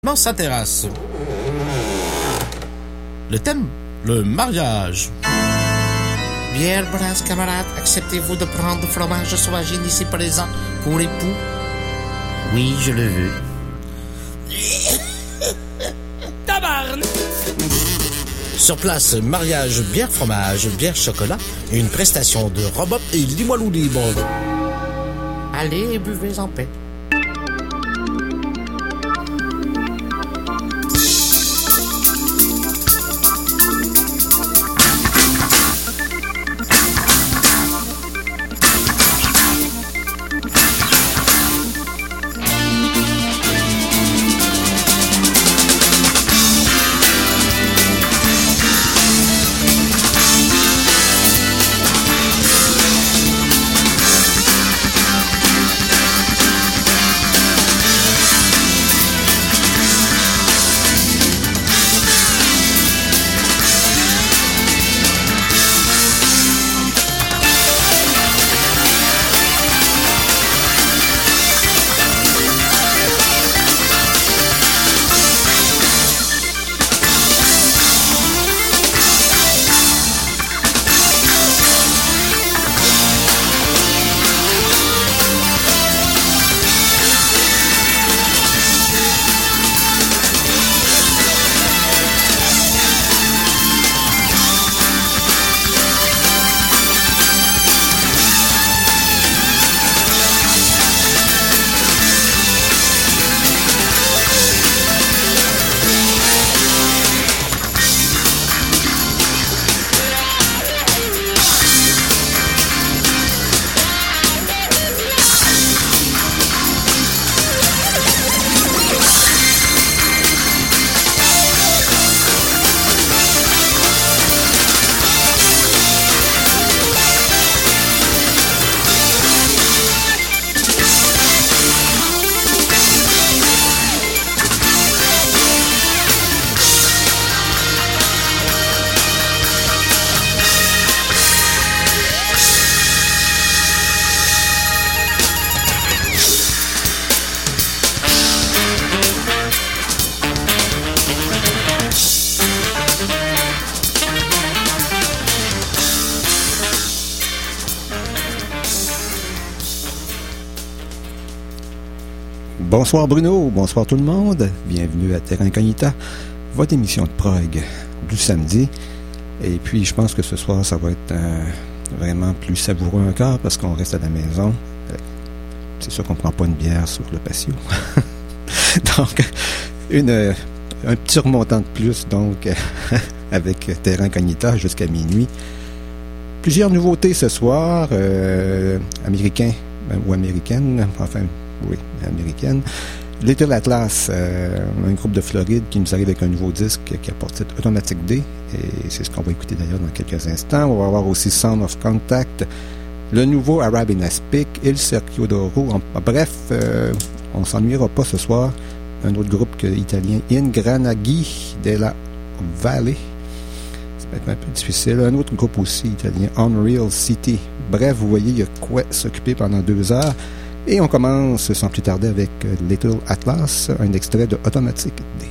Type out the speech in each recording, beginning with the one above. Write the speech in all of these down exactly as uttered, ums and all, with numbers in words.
Dans sa terrasse. Le thème, le mariage. Bière brasse, camarade, acceptez-vous de prendre du fromage sauvagine ici présent pour l'époux? Oui, je le veux. Tabarne! Sur place, mariage, bière fromage, bière chocolat, une prestation de Robop et Limoilou libre. Allez, buvez en paix. Bonsoir Bruno, bonsoir tout le monde, bienvenue à Terra Incognita, votre émission de prog du samedi. Et puis je pense que ce soir ça va être euh, vraiment plus savoureux encore parce qu'on reste à la maison. C'est sûr qu'on ne prend pas une bière sur le patio. Donc une, un petit remontant de plus donc avec Terra Incognita jusqu'à minuit. Plusieurs nouveautés ce soir, euh, américains ou américaines, enfin oui, américaine. Little Atlas, euh, un groupe de Floride qui nous arrive avec un nouveau disque qui a pour titre Automatic D, et c'est ce qu'on va écouter d'ailleurs dans quelques instants. On va avoir aussi Sound of Contact, le nouveau Arabian Aspic, Il Cerchio d'Oro. Bref, euh, on s'ennuiera pas ce soir. Un autre groupe que, italien, Ingranaghi della Valle. Ça va être un peu difficile. Un autre groupe aussi italien, Unreal City. Bref, vous voyez, il y a quoi s'occuper pendant deux heures. Et on commence sans plus tarder avec Little Atlas, un extrait de Automatic D.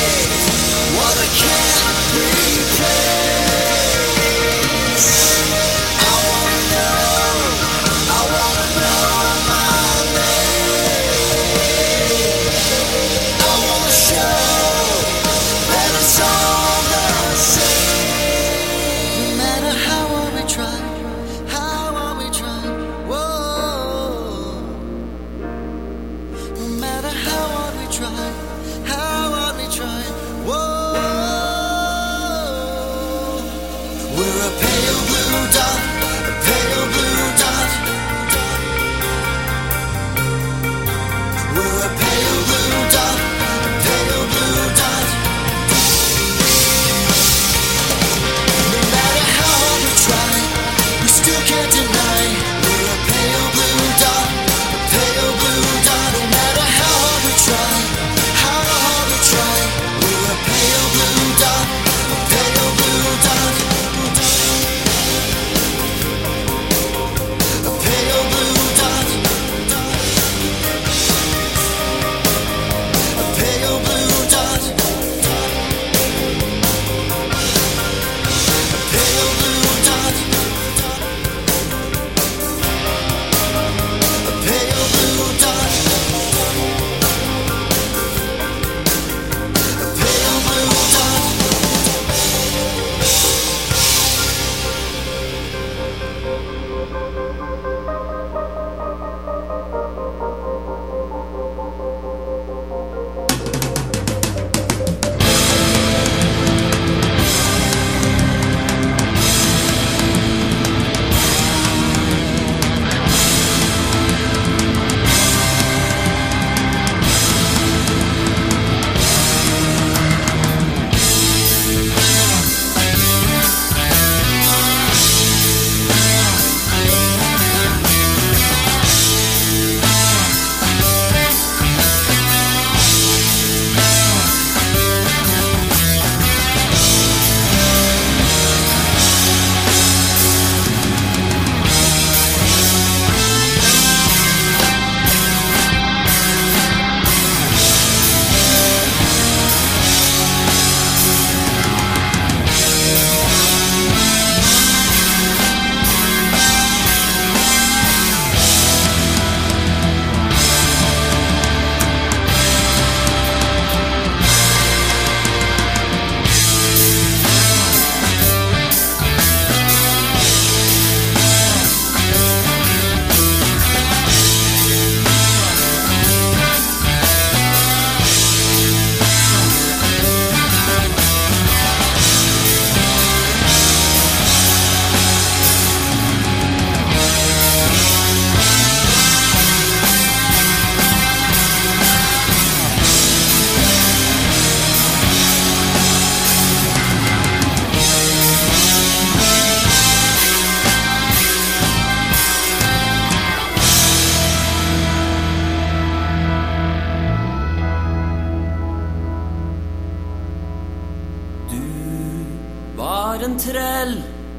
en trell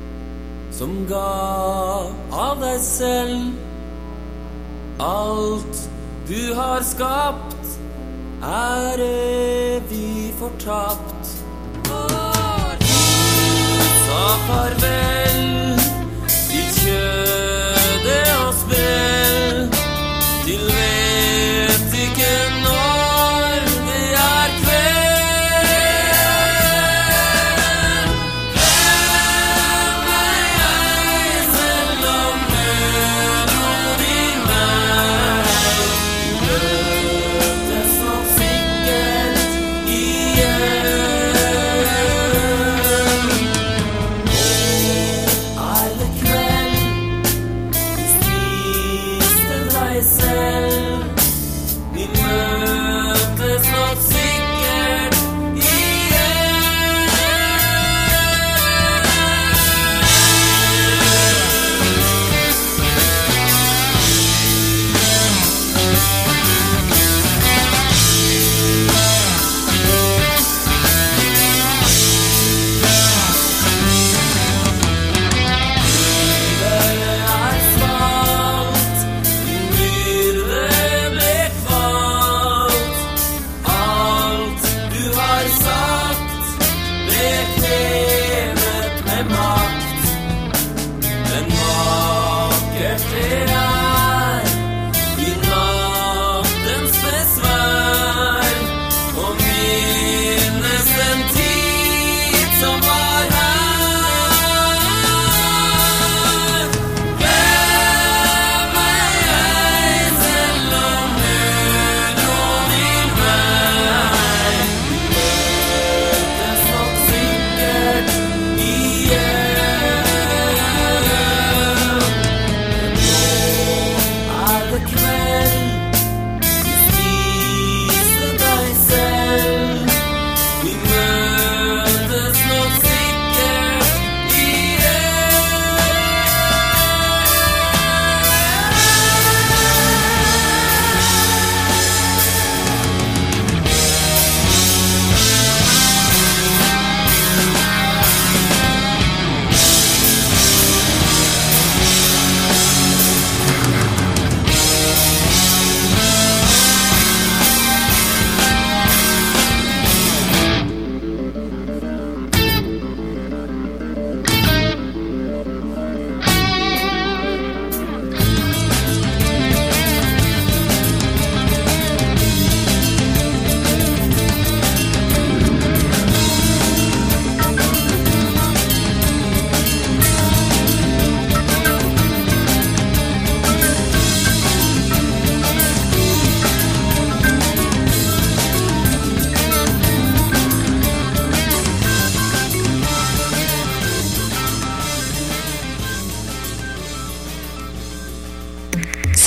som ga av deg selv. Alt du har skapt er evig fortapt. Sa farvel til kjødet og spill, til vet ikke når det er kveld. Glem meg ei, selv om nødord i meg. Møtes nok sikkert igjen.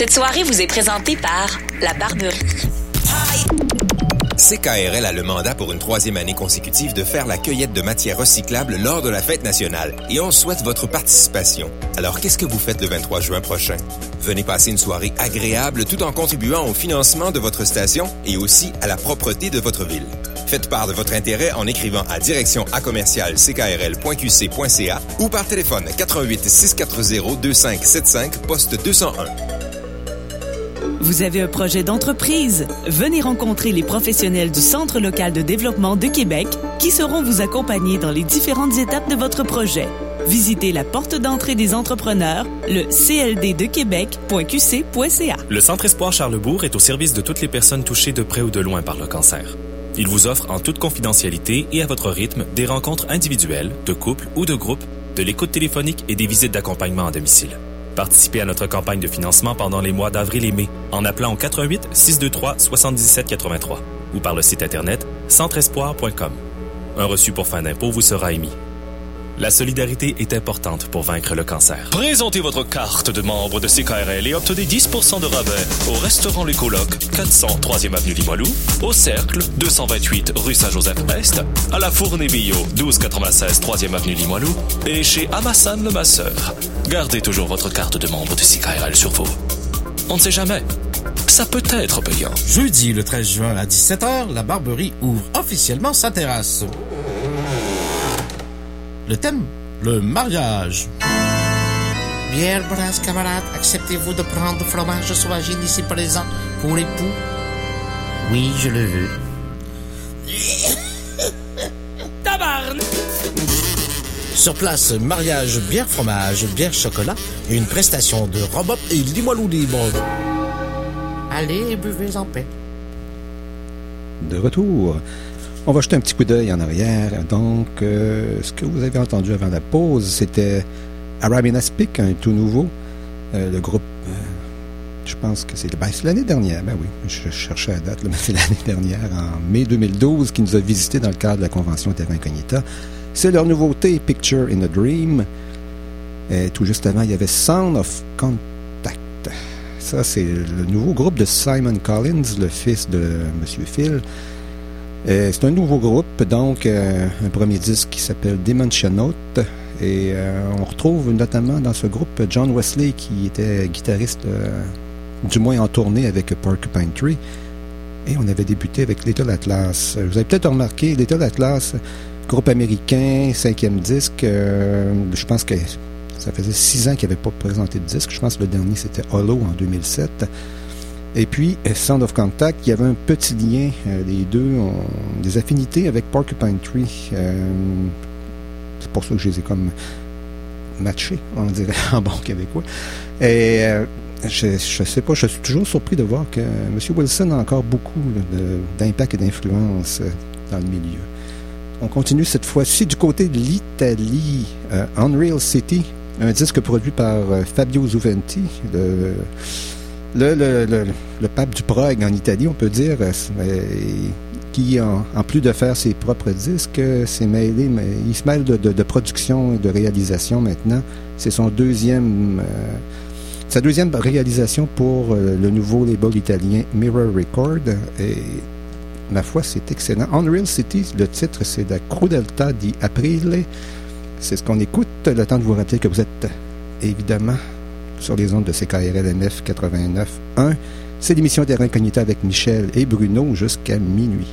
Cette soirée vous est présentée par La Barberie. C K R L a le mandat pour une troisième année consécutive de faire la cueillette de matières recyclables lors de la fête nationale et on souhaite votre participation. Alors, qu'est-ce que vous faites le vingt-trois juin prochain? Venez passer une soirée agréable tout en contribuant au financement de votre station et aussi à la propreté de votre ville. Faites part de votre intérêt en écrivant à direction à commercial c k r l point q c point c a ou par téléphone quatre-vingt-huit six cent quatre-zéro deux cinq sept cinq poste deux cent un. Vous avez un projet d'entreprise? Venez rencontrer les professionnels du Centre local de développement de Québec qui sauront vous accompagner dans les différentes étapes de votre projet. Visitez la porte d'entrée des entrepreneurs, le c l d de québec point q c point c a. Le Centre Espoir Charlesbourg est au service de toutes les personnes touchées de près ou de loin par le cancer. Il vous offre en toute confidentialité et à votre rythme des rencontres individuelles, de couple ou de groupe, de l'écoute téléphonique et des visites d'accompagnement à domicile. Participez à notre campagne de financement pendant les mois d'avril et mai en appelant au quatre-vingt-huit six cent vingt-trois soixante-dix-sept quatre-vingt-trois ou par le site internet centre espoir point com. Un reçu pour fin d'impôt vous sera émis. La solidarité est importante pour vaincre le cancer. Présentez votre carte de membre de C K R L et obtenez dix pour cent de rabais au restaurant Les Colocs, quatre cents troisième avenue Limoilou, au Cercle, deux cent vingt-huit rue Saint-Joseph-Est, à la Fournée Bio, douze quatre-vingt-seize troisième avenue Limoilou et chez Amassan le Masseur. Gardez toujours votre carte de membre de C K R L sur vous. On ne sait jamais. Ça peut être payant. Jeudi, le treize juin à dix-sept heures, la Barberie ouvre officiellement sa terrasse. Le thème, le mariage. Bière brasse, camarades, acceptez-vous de prendre le fromage sauvagine ici présent pour époux? Oui, je le veux. Tabarn! Sur place, mariage, bière, fromage, bière, chocolat, une prestation de Robop et Limoilou Libre. Allez, buvez en paix. De retour. On va jeter un petit coup d'œil en arrière. Donc, euh, ce que vous avez entendu avant la pause, c'était Arabian Aspic, un tout nouveau. Euh, le groupe, euh, je pense que c'est, ben, c'est l'année dernière. Ben oui, je cherchais la date, là, mais c'est l'année dernière, en mai deux mille douze, qui nous a visités dans le cadre de la convention Terra Incognita. C'est leur nouveauté, Picture in a Dream. Et tout juste avant, il y avait Sound of Contact. Ça, c'est le nouveau groupe de Simon Collins, le fils de Monsieur Phil. Euh, c'est un nouveau groupe, donc euh, un premier disque qui s'appelle Dimension Note. Et euh, on retrouve notamment dans ce groupe John Wesley, qui était guitariste, euh, du moins en tournée avec Porcupine Tree. Et on avait débuté avec Little Atlas. Vous avez peut-être remarqué, Little Atlas, groupe américain, cinquième disque. Euh, je pense que ça faisait six ans qu'il n'avait pas présenté de disque. Je pense que le dernier, c'était Hollow en deux mille sept. Et puis, Sound of Contact, il y avait un petit lien. Euh, les deux ont des affinités avec Porcupine Tree. Euh, c'est pour ça que je les ai comme matchés, on dirait, en bon québécois. Et euh, je ne sais pas, je suis toujours surpris de voir que M. Wilson a encore beaucoup de, d'impact et d'influence dans le milieu. On continue cette fois-ci du côté de l'Italie. Euh, Unreal City, un disque produit par euh, Fabio Zuventi, le... Le, le, le, le pape du prog en Italie, on peut dire, euh, qui, en, en plus de faire ses propres disques, s'est mêlé, mais il se mêle de, de, de production et de réalisation maintenant. C'est son deuxième, euh, sa deuxième réalisation pour euh, le nouveau label italien Mirror Record. Et ma foi, c'est excellent. Unreal City, le titre, c'est La Crudeltà di Aprile. C'est ce qu'on écoute. Le temps de vous rappeler que vous êtes évidemment sur les ondes de C K R L M F quatre-vingt-neuf un. C'est l'émission Terra Incognita avec Michel et Bruno jusqu'à minuit.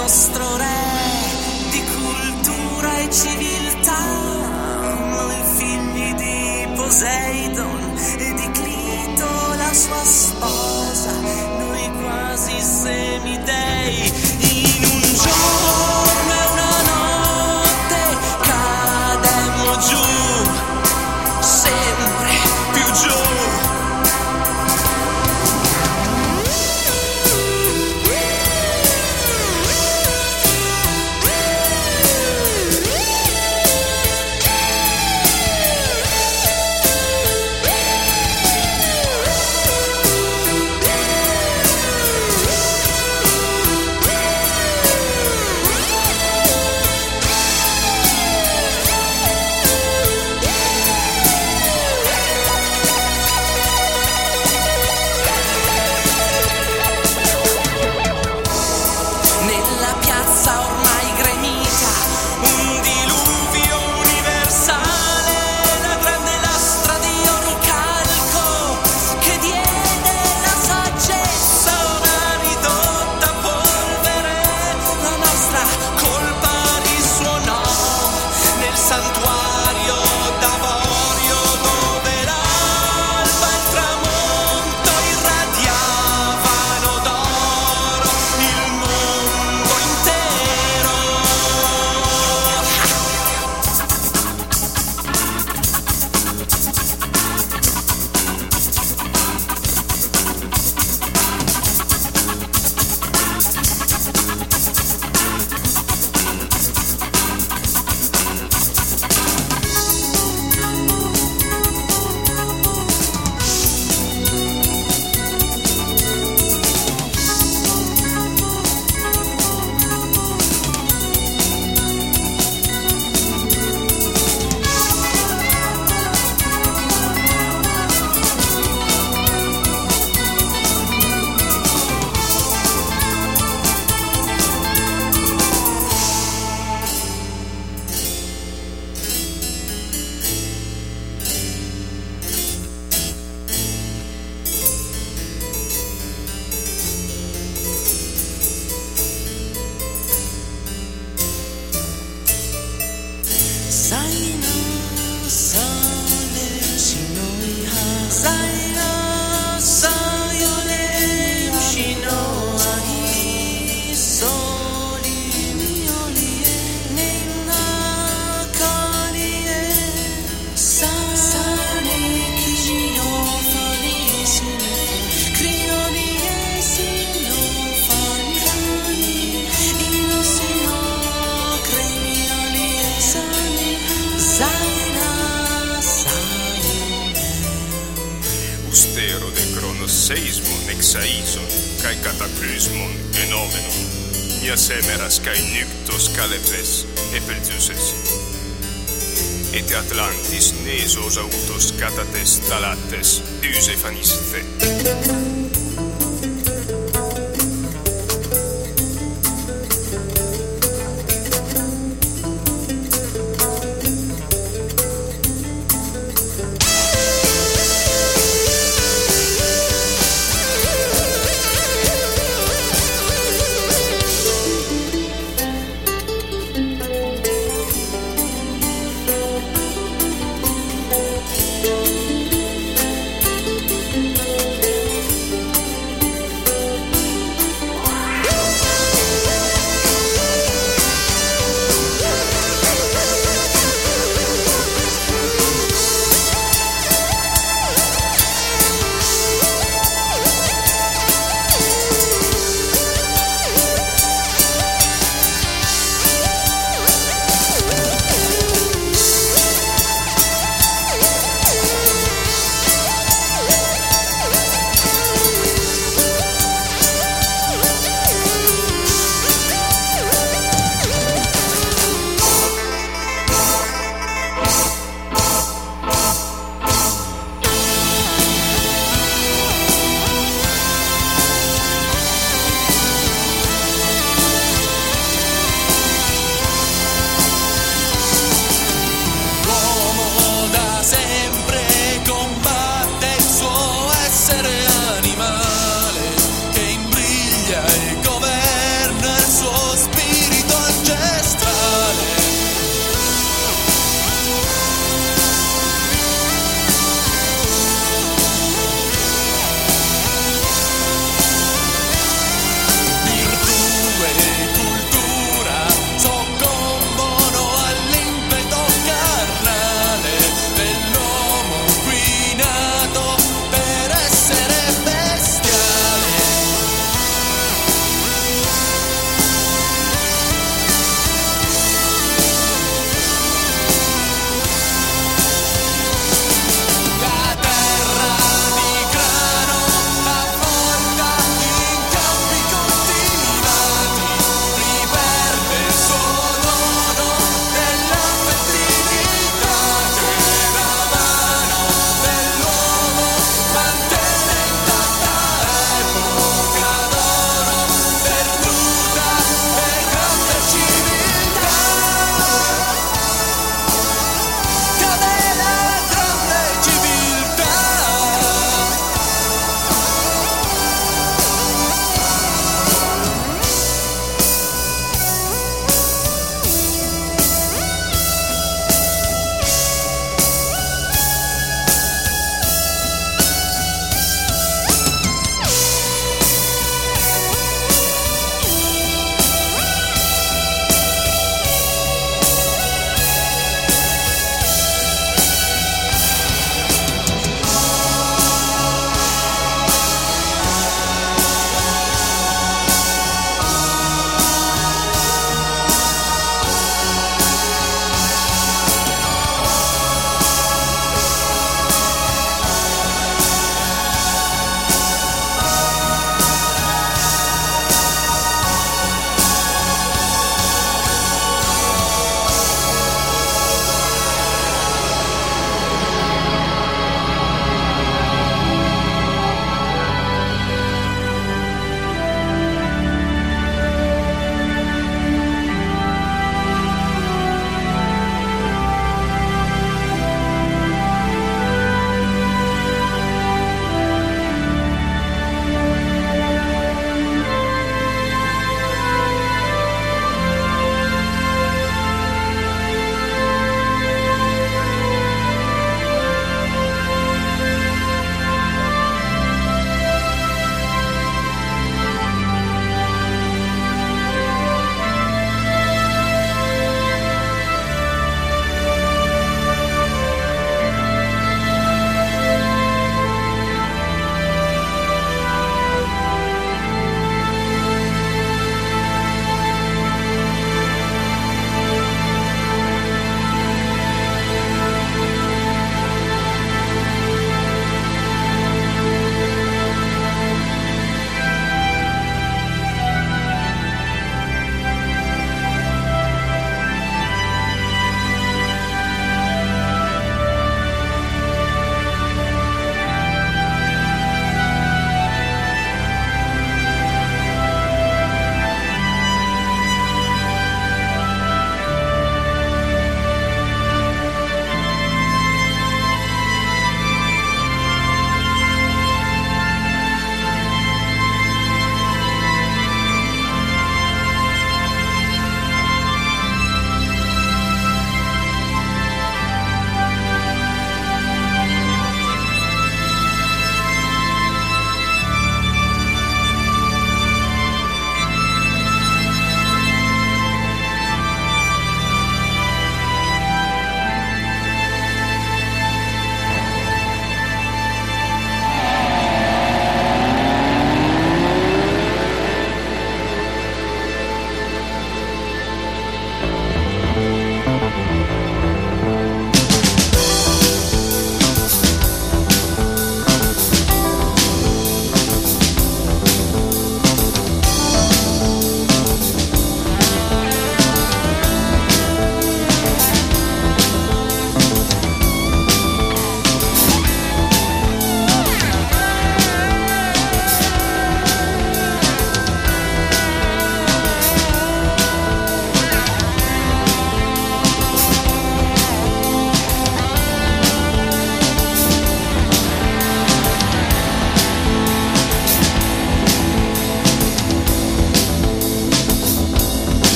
nostro re di cultura e civiltà, noi figli di Poseidon e di Clito, la sua sposa, noi quasi semidei. In un giorno e una notte cademmo giù, sempre più giù. seismon, exaison, kai kataklysmon, genomenon, ja semeras kai nyktos kalepes, epeltyses. Et Atlantis nesos autos katates talates, ysefaniste.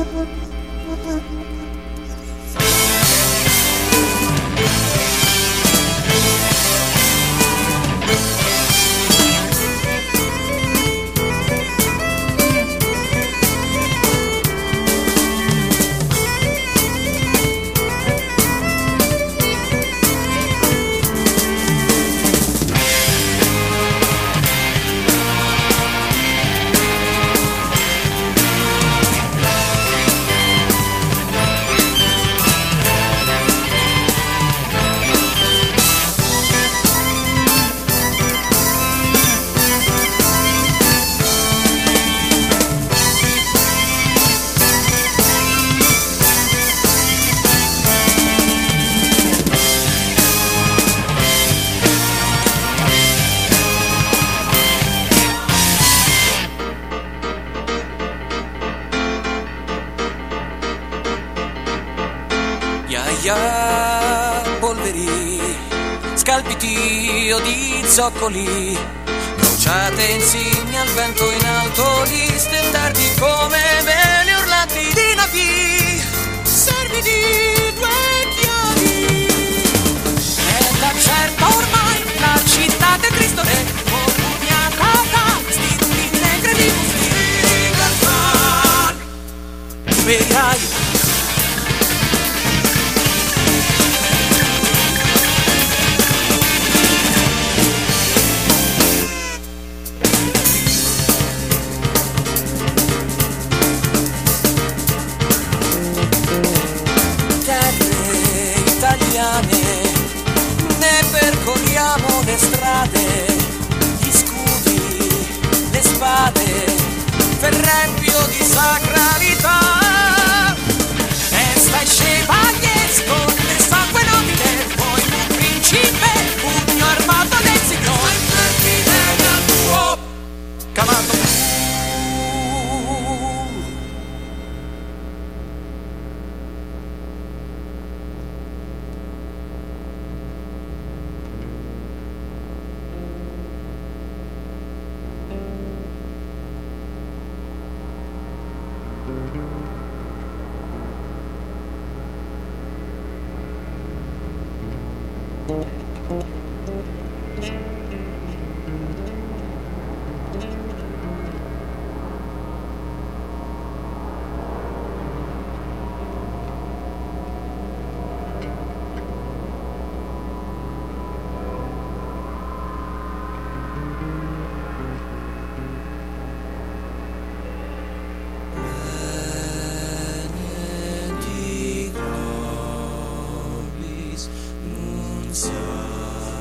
polveri, scalpiti o di zoccoli, bruciate insigne al vento in alto, gli stendardi come veli urlanti di navi, servi di due chiavi. È da certo ormai la città del Cristo Re, pugnata da sti negri di busti del mar. Vedrai ne percorriamo le strade, gli scudi, le spade, ferrempio di sacralità. E stai chevaliers con il sangue nobile, poi un principe, pugno armato del signore, termine del tuo cavallo. Sun.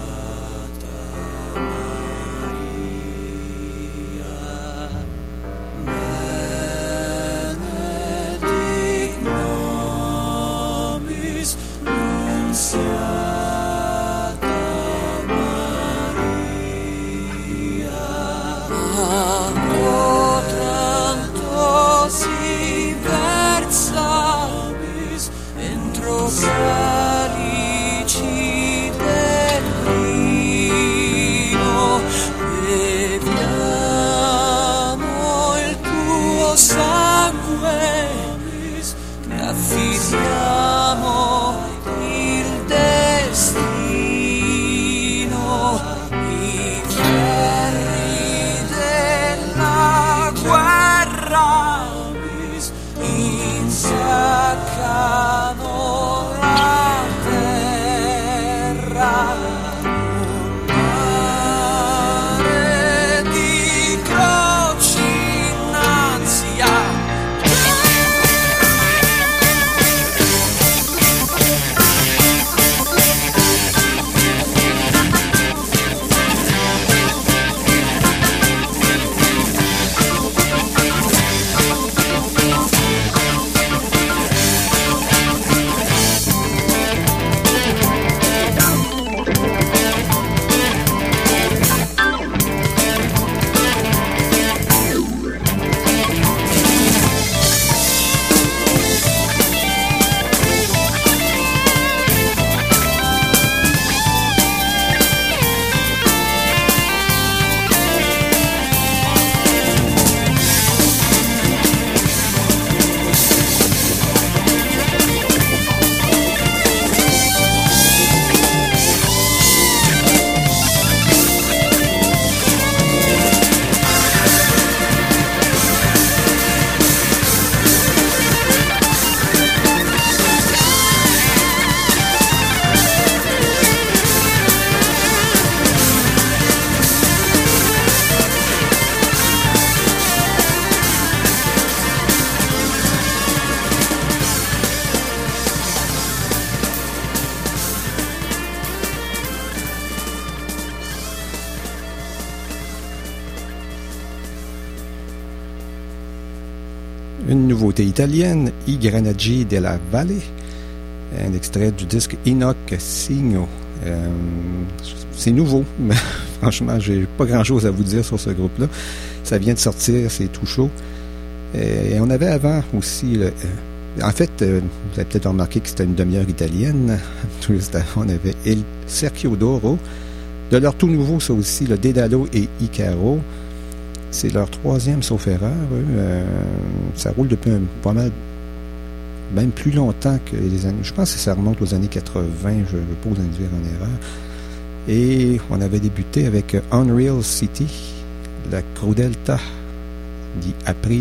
côté italienne, I Granaggi della Valle, un extrait du disque Enoch Signo. Euh, c'est nouveau, mais franchement, j'ai pas grand-chose à vous dire sur ce groupe-là. Ça vient de sortir, c'est tout chaud. Et on avait avant aussi... Le, euh, en fait, euh, vous avez peut-être remarqué que c'était une demi-heure italienne. Juste avant, on avait Il Cerchio d'Oro. De leur tout nouveau, ça aussi, le Dédalo et Icaro. C'est leur troisième, sauf erreur. Euh, ça roule depuis un, pas mal, même plus longtemps que les années... Je pense que ça remonte aux années quatre-vingts, je ne veux pas vous induire en erreur. Et on avait débuté avec Unreal City, la Crudelta di Aprile.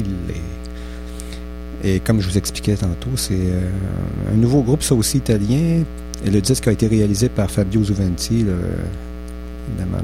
Et comme je vous expliquais tantôt, c'est euh, un nouveau groupe, ça aussi italien. Et le disque a été réalisé par Fabio Zuventi, le, évidemment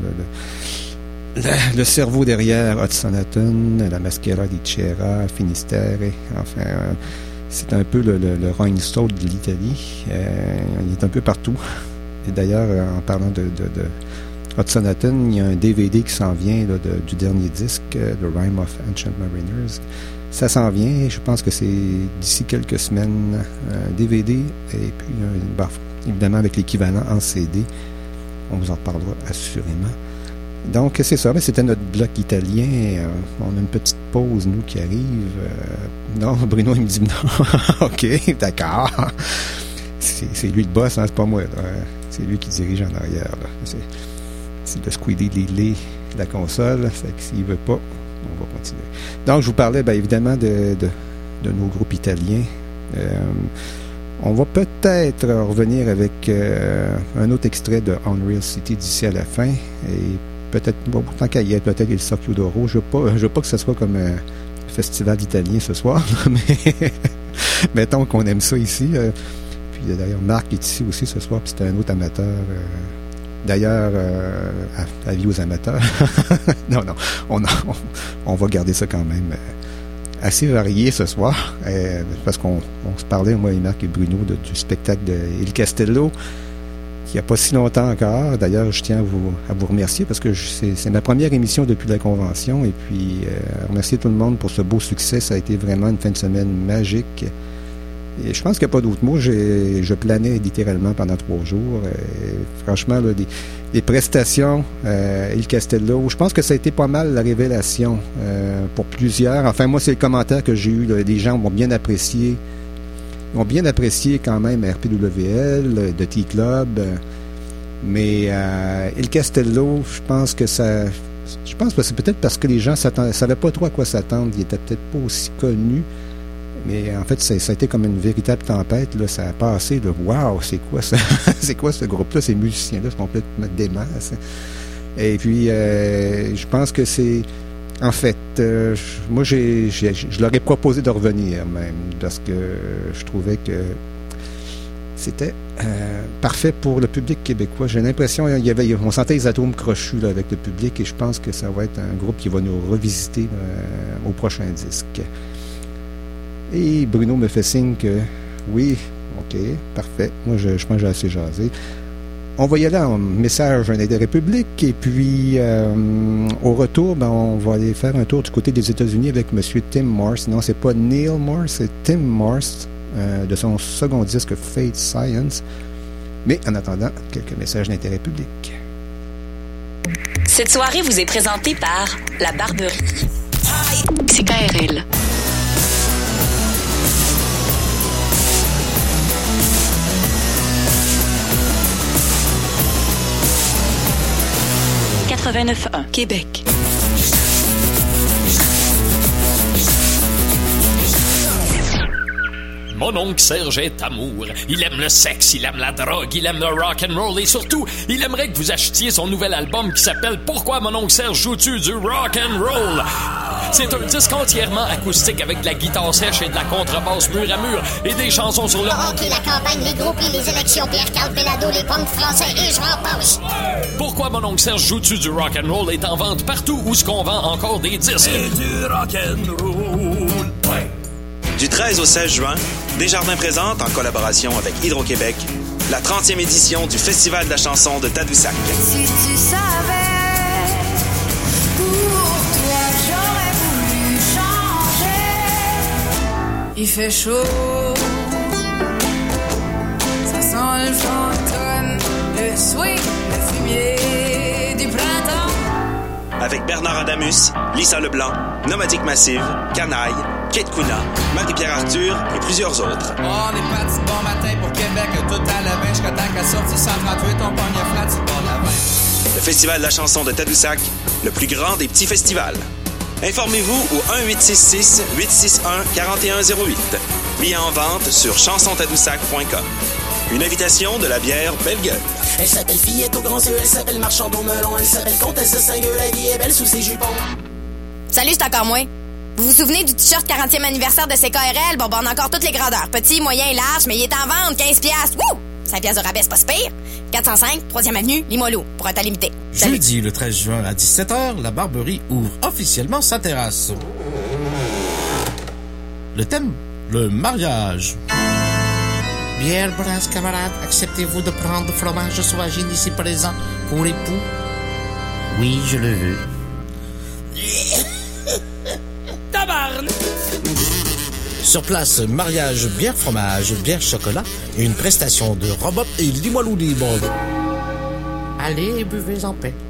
le, le, le, le cerveau derrière Hot Sonaton, la Maschera di Cera, Finisterre. Enfin, euh, c'est un peu le, le, le Rolling Stone de l'Italie. Euh, il est un peu partout. Et d'ailleurs, en parlant de, de, de Hot Sonaton, il y a un D V D qui s'en vient là, de, du dernier disque, The Rime of Ancient Mariners. Ça s'en vient, je pense que c'est d'ici quelques semaines, un D V D, et puis bah, évidemment avec l'équivalent en C D. On vous en reparlera assurément. Donc c'est ça, mais c'était notre bloc italien. Euh, on a une petite pause, nous, qui arrive. Euh, non, Bruno, il me dit non. OK, d'accord. C'est, c'est lui le boss, hein, c'est pas moi. Là. C'est lui qui dirige en arrière. Là. C'est, c'est le Squeedy Lily de la console. Fait que s'il veut pas, on va continuer. Donc, je vous parlais, bien évidemment, de, de, de nos groupes italiens. Euh, on va peut-être revenir avec euh, un autre extrait de Unreal City d'ici à la fin. Et peut-être, bon, tant qu'à y être, peut-être Il Cerchio d'Oro. Je ne veux, veux pas que ce soit comme un festival italien ce soir, mais mettons qu'on aime ça ici. Euh, puis d'ailleurs, Marc est ici aussi ce soir, puis c'est un autre amateur. Euh, D'ailleurs, euh, avis aux amateurs. non, non, on, a, on, on va garder ça quand même euh, assez varié ce soir, euh, parce qu'on on se parlait, moi et Marc et Bruno, de, du spectacle de Il Castello, qui n'y a pas si longtemps encore. D'ailleurs, je tiens à vous, à vous remercier, parce que je, c'est, c'est ma première émission depuis la convention, et puis euh, remercier tout le monde pour ce beau succès. Ça a été vraiment une fin de semaine magique. Et je pense qu'il n'y a pas d'autre mot. J'ai, je planais littéralement pendant trois jours. Et franchement, là, des, des prestations, euh, Il Castello, je pense que ça a été pas mal la révélation euh, pour plusieurs. Enfin, moi, c'est le commentaire que j'ai eu. Là, des gens ont bien apprécié, ont bien apprécié quand même R P W L, de T-Club. Mais euh, Il Castello, je pense que ça... Je pense que c'est peut-être parce que les gens ne savaient pas trop à quoi s'attendre. Ils n'étaient peut-être pas aussi connus. Mais en fait, ça, ça a été comme une véritable tempête. Là. Ça a passé de « Wow, c'est quoi ça? C'est quoi ce groupe-là? Ces musiciens-là, c'est complètement dément. » Et puis, euh, je pense que c'est... En fait, euh, moi, j'ai, j'ai, je leur ai proposé de revenir même, parce que je trouvais que c'était euh, parfait pour le public québécois. J'ai l'impression qu'il y avait, on sentait les atomes crochus là, avec le public, et je pense que ça va être un groupe qui va nous revisiter euh, au prochain disque. Et Bruno me fait signe que oui, OK, parfait. Moi, je, je pense que j'ai assez jasé. On va y aller en message Un aide République. Et puis, euh, au retour, ben, on va aller faire un tour du côté des États-Unis avec M. Tim Morse. Non, c'est pas Neil Morse, c'est Tim Morse, euh, de son second disque Fate Science. Mais en attendant, quelques messages d'intérêt public. Cette soirée vous est présentée par La Barberie. C'est K R L. quatre-vingt-neuf un Québec. Mon oncle Serge est amour. Il aime le sexe, il aime la drogue, il aime le rock and roll et surtout, il aimerait que vous achetiez son nouvel album qui s'appelle Pourquoi mon oncle Serge joue-tu du rock and roll? C'est un disque entièrement acoustique avec de la guitare sèche et de la contrebasse mur à mur et des chansons sur le hockey, la campagne, les groupies, les élections, Pierre-Carl Belado, les punks français et je m'en passe. Pourquoi mon oncle Serge joue-tu du rock and roll est en vente partout où ce qu'on vend encore des disques. Et du rock and roll. Ouais. Du treize au seize juin, Desjardins présente, en collaboration avec Hydro-Québec, la trentième édition du Festival de la chanson de Tadoussac. Si tu savais, pour toi j'aurais voulu changer. il fait chaud. Ça sent le fantôme, le sweet, le fumier du printemps. Avec Bernard Adamus, Lisa Leblanc, Nomadique Massive, Canaille, Kate Kuna, Marie-Pierre Arthur et plusieurs autres. Oh, on est parti bon matin pour Québec, tout à la bain, jusqu'à temps qu'à sortie cent trente-huit, on pogne flat sur le bord de la vingt. Le Festival de la chanson de Tadoussac, le plus grand des petits festivals. Informez-vous au un huit six six, huit six un, quatre un zéro huit. Billets en vente sur chanson tadoussac point com. Une invitation de la bière Belle Gueule. Elle s'appelle Fillette aux grands yeux, elle s'appelle Marchand au melon, elle s'appelle Comtesse de Saint-Gueux, la vie est belle sous ses jupons. Salut, c'est encore moi. Vous vous souvenez du t-shirt quarantième anniversaire de C K R L? Bon, ben, on a encore toutes les grandeurs. Petit, moyen et large, mais il est en vente, quinze piastres. Wouh! cinq piastres de rabais, c'est pas si pire. quatre cent cinq, troisième avenue, Limoilou, pour un temps limité. Salut. Jeudi, le treize juin à dix-sept heures, la Barberie ouvre officiellement sa terrasse. Le thème, le mariage. Bière brasse, camarades, acceptez-vous de prendre le fromage sauvagine ici présent pour époux? Oui, je le veux. Tabarne! Sur place, mariage, bière, fromage, bière, chocolat, et une prestation de Robop et Limoilou Libre. Allez, buvez en paix.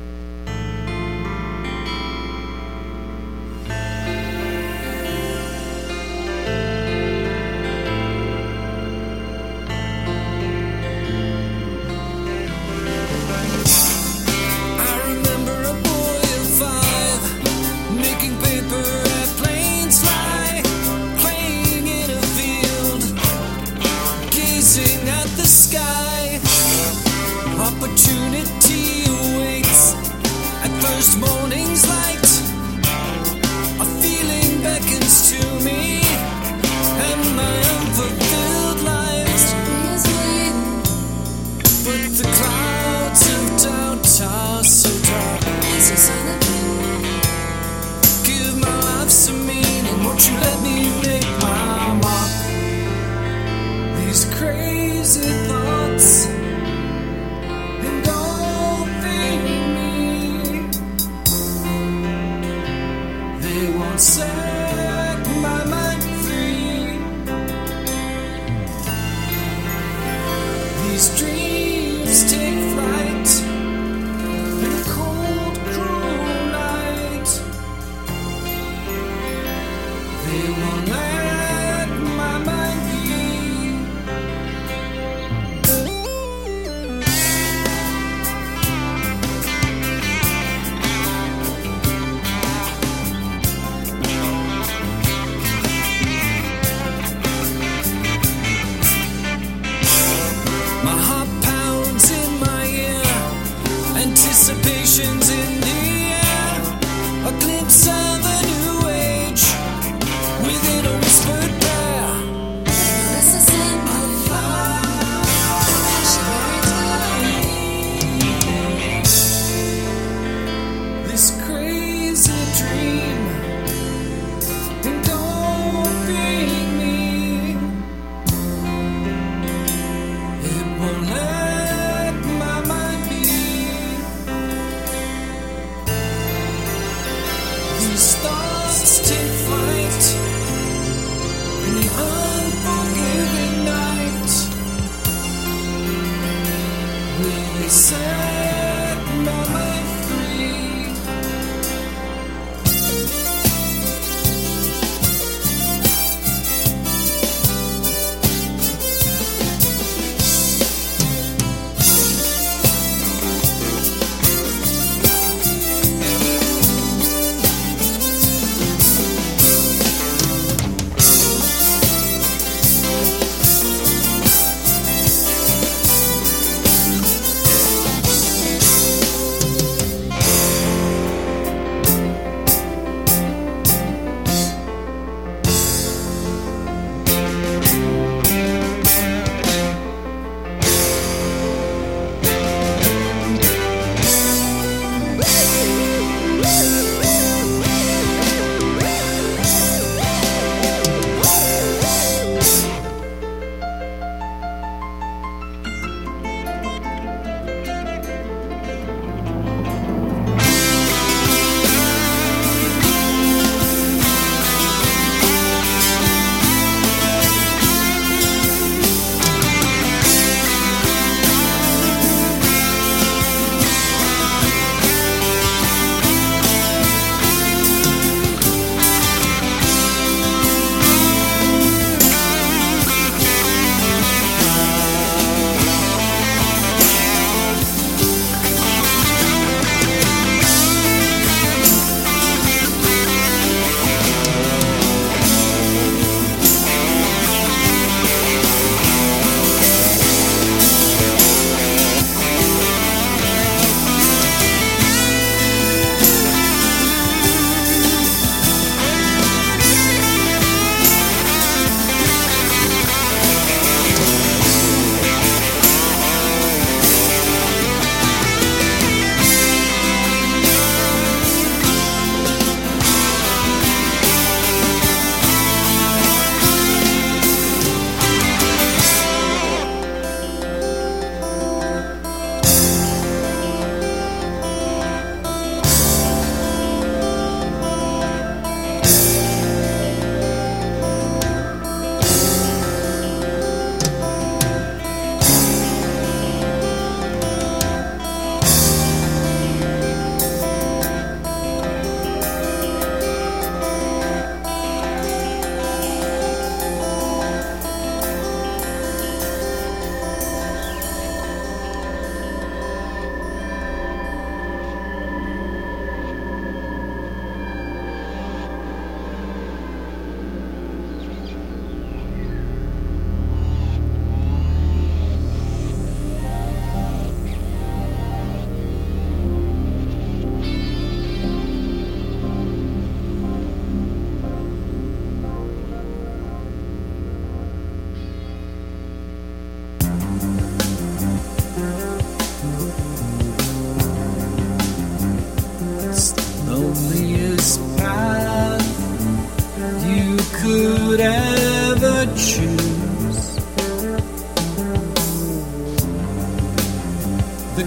My heart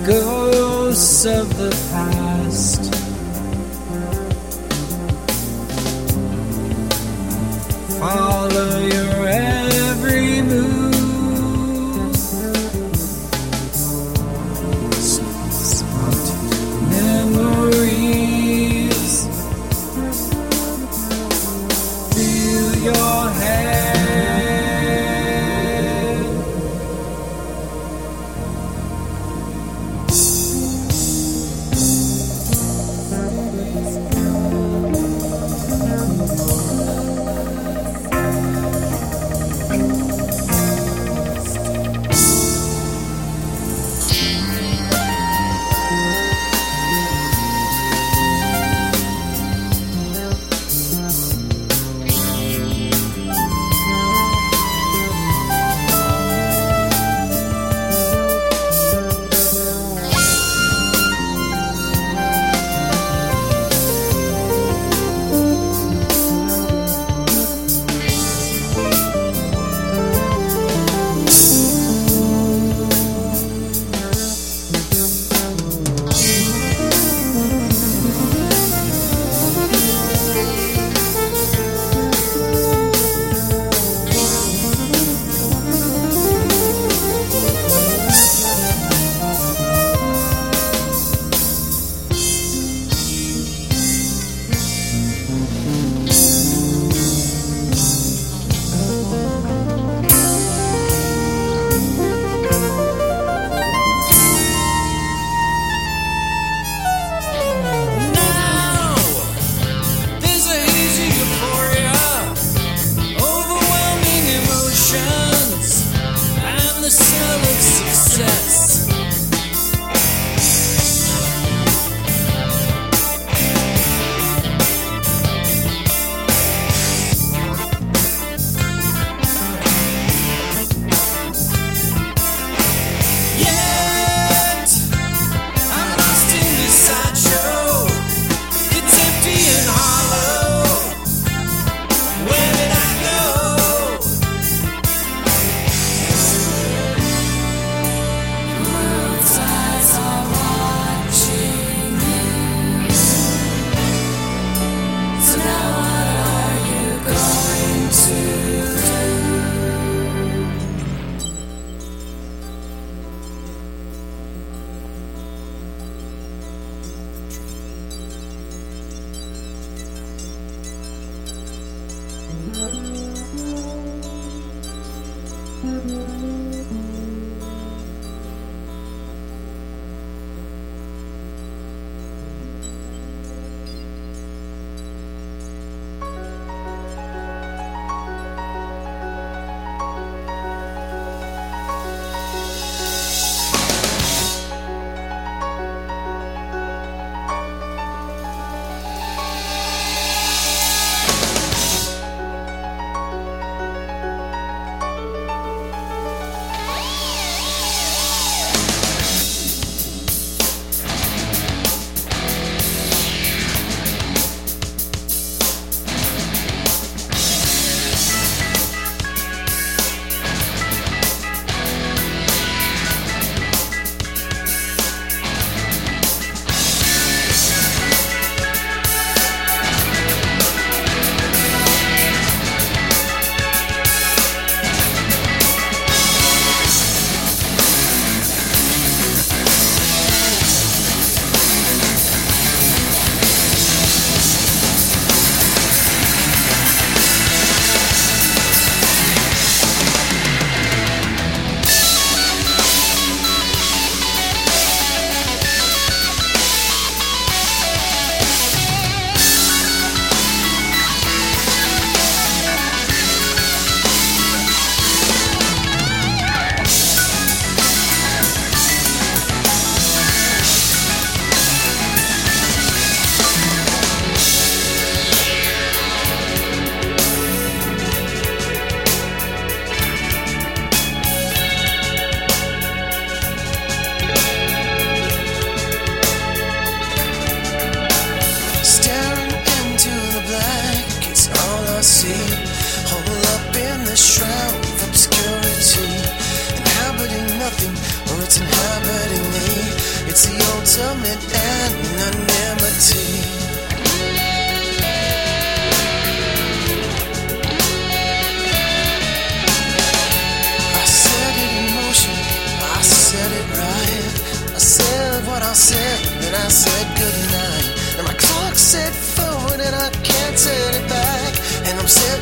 ghosts of the past. Follow your every move. Soft memories. Feel your head.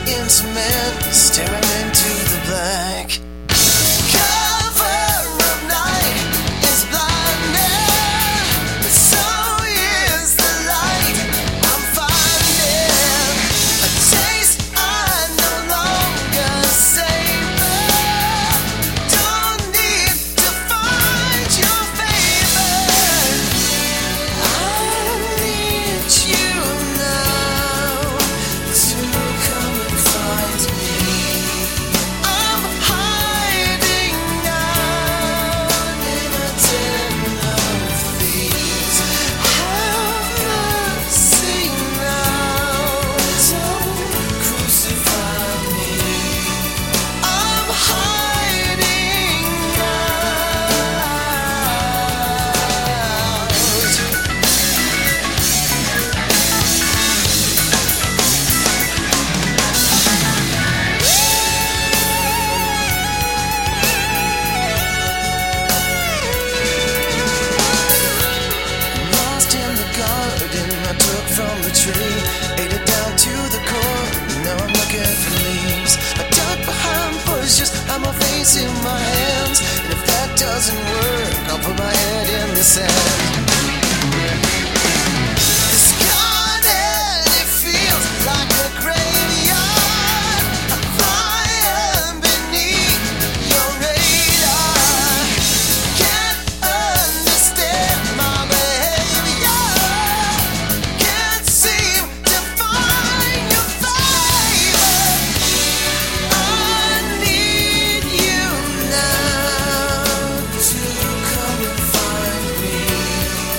in cement, staring into the black. In my hands, and if that doesn't work, I'll put my head in the sand. This garden, it feels like a graveyard. I'm flying beneath your radar. Can't understand my behavior. Can't seem to find your favor. I need you now to come and find me.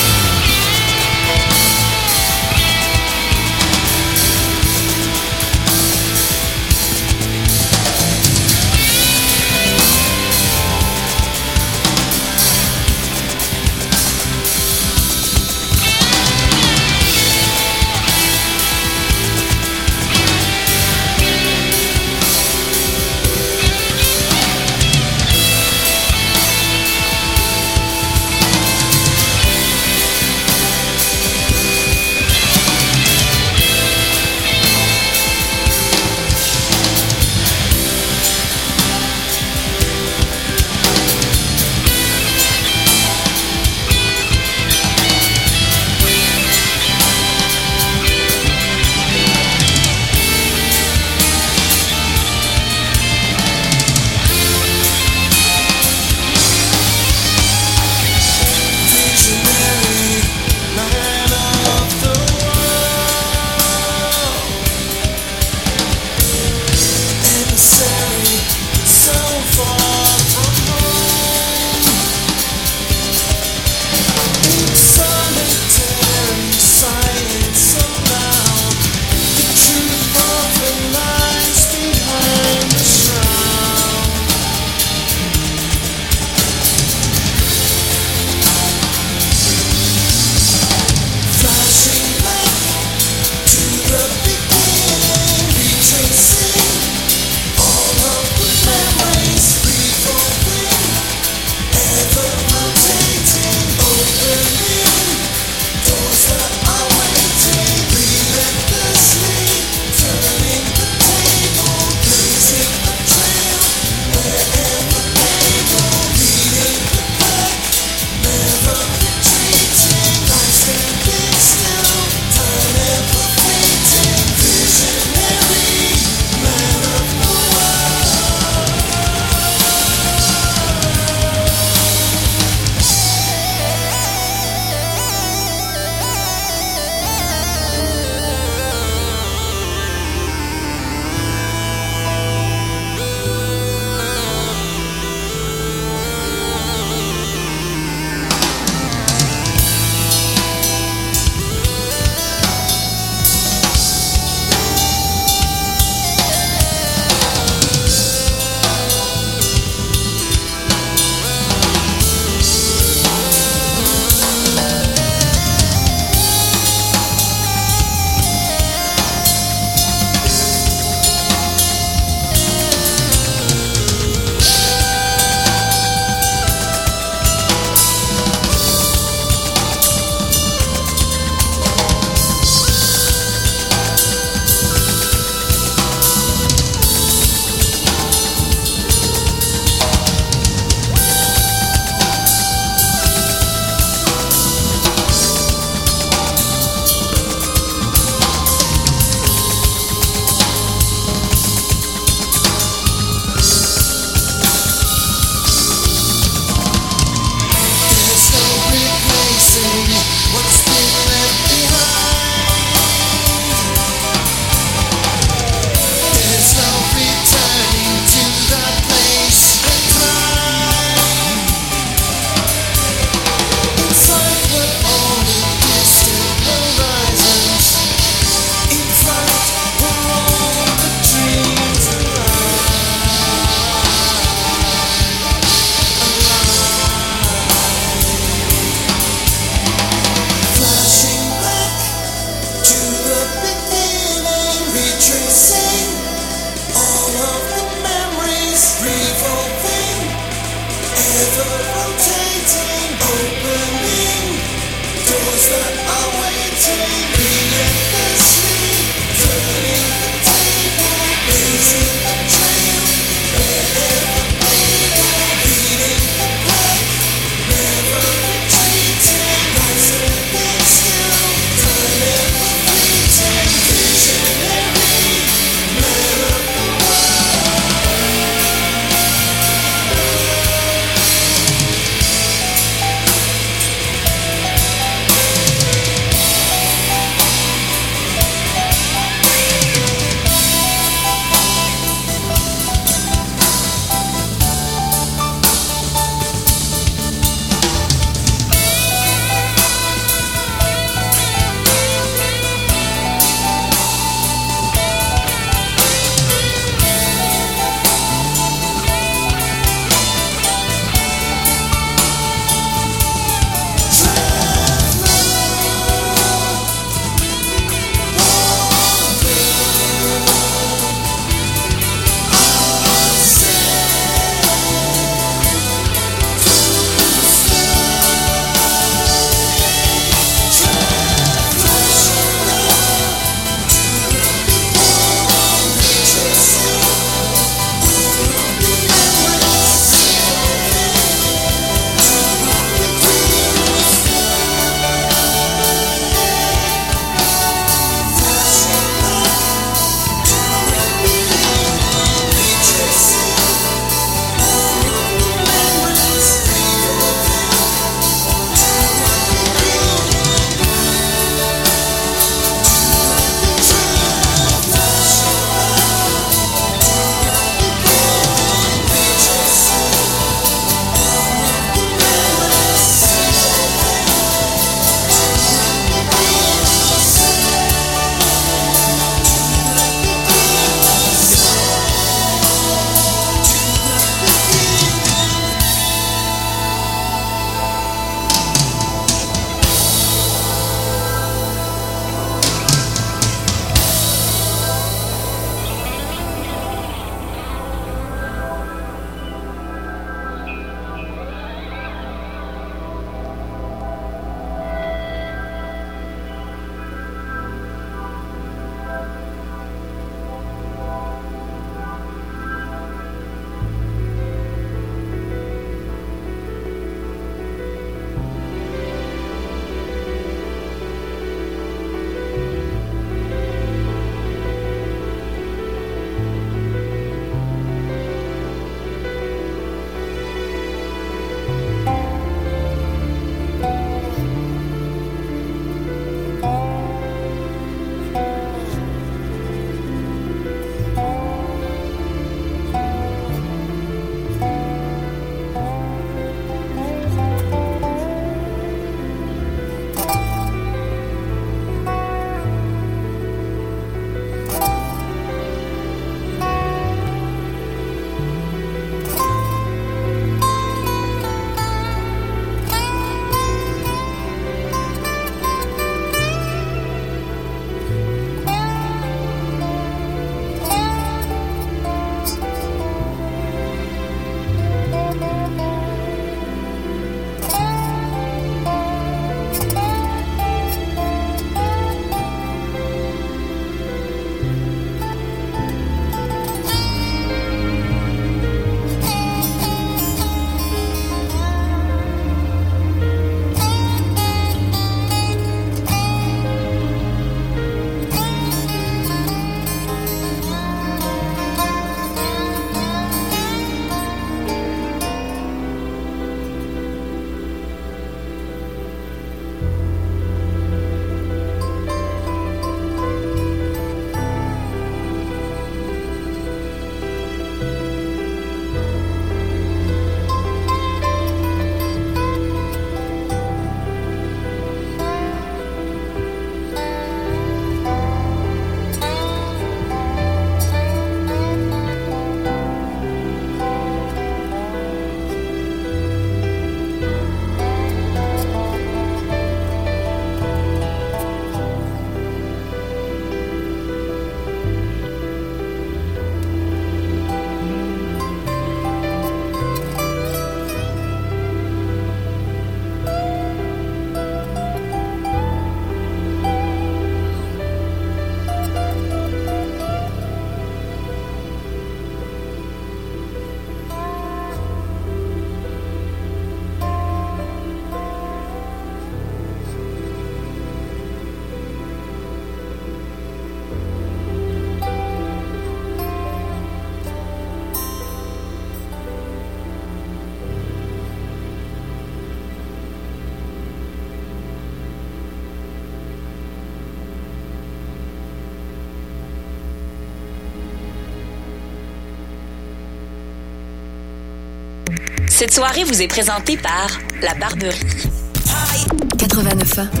Cette soirée vous est présentée par La Barberie. quatre-vingt-neuf ans.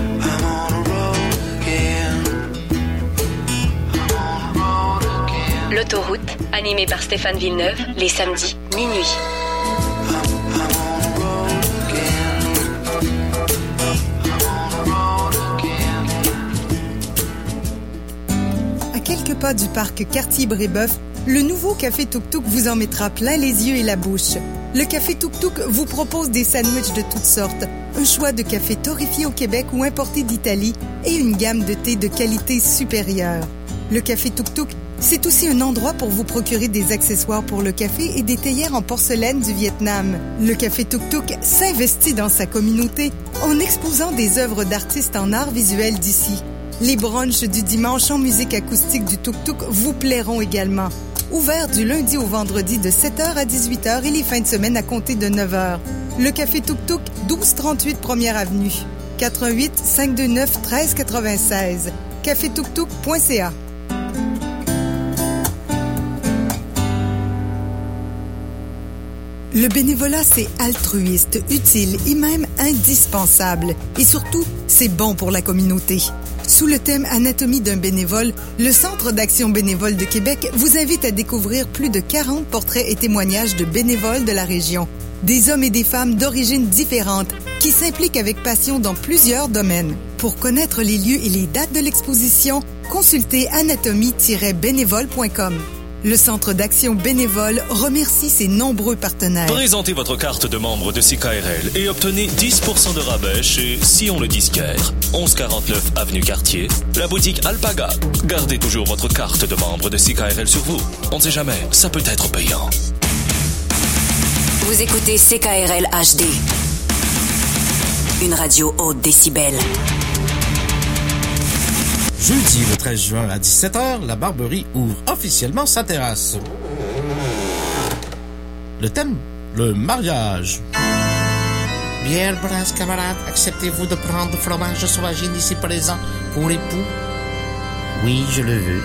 L'autoroute, animée par Stéphane Villeneuve, les samedis, minuit. À quelques pas du parc Cartier-Brébeuf, le nouveau Café Tuk Tuk vous en mettra plein les yeux et la bouche. Le Café Tuk Tuk vous propose des sandwichs de toutes sortes, un choix de café torréfié au Québec ou importé d'Italie et une gamme de thé de qualité supérieure. Le Café Tuk Tuk, c'est aussi un endroit pour vous procurer des accessoires pour le café et des théières en porcelaine du Vietnam. Le Café Tuk Tuk s'investit dans sa communauté en exposant des œuvres d'artistes en art visuel d'ici. Les brunchs du dimanche en musique acoustique du Tuk Tuk vous plairont également. Ouvert du lundi au vendredi de sept heures à dix-huit heures et les fins de semaine à compter de neuf heures. Le Café Tuk Tuk, douze trente-huit première avenue. quatre un huit, cinq deux neuf, treize quatre-vingt-seize. café tuk tuk point c a. Le bénévolat, c'est altruiste, utile et même indispensable. Et surtout, c'est bon pour la communauté. Sous le thème Anatomie d'un bénévole, le Centre d'action bénévole de Québec vous invite à découvrir plus de quarante portraits et témoignages de bénévoles de la région. Des hommes et des femmes d'origines différentes qui s'impliquent avec passion dans plusieurs domaines. Pour connaître les lieux et les dates de l'exposition, consultez anatomie tiret bénévole point com. Le Centre d'action bénévole remercie ses nombreux partenaires. Présentez votre carte de membre de C K R L et obtenez dix pour cent de rabais chez Sillon le Disquaire, onze quarante-neuf avenue Cartier, la boutique Alpaga. Gardez toujours votre carte de membre de C K R L sur vous. On ne sait jamais, ça peut être payant. Vous écoutez C K R L H D, une radio haute décibel. Jeudi le treize juin à dix-sept heures, la Barberie ouvre officiellement sa terrasse. Le thème, le mariage. Bière brasse, camarades, acceptez-vous de prendre le fromage sauvagine ici présent pour époux? Oui, je le veux.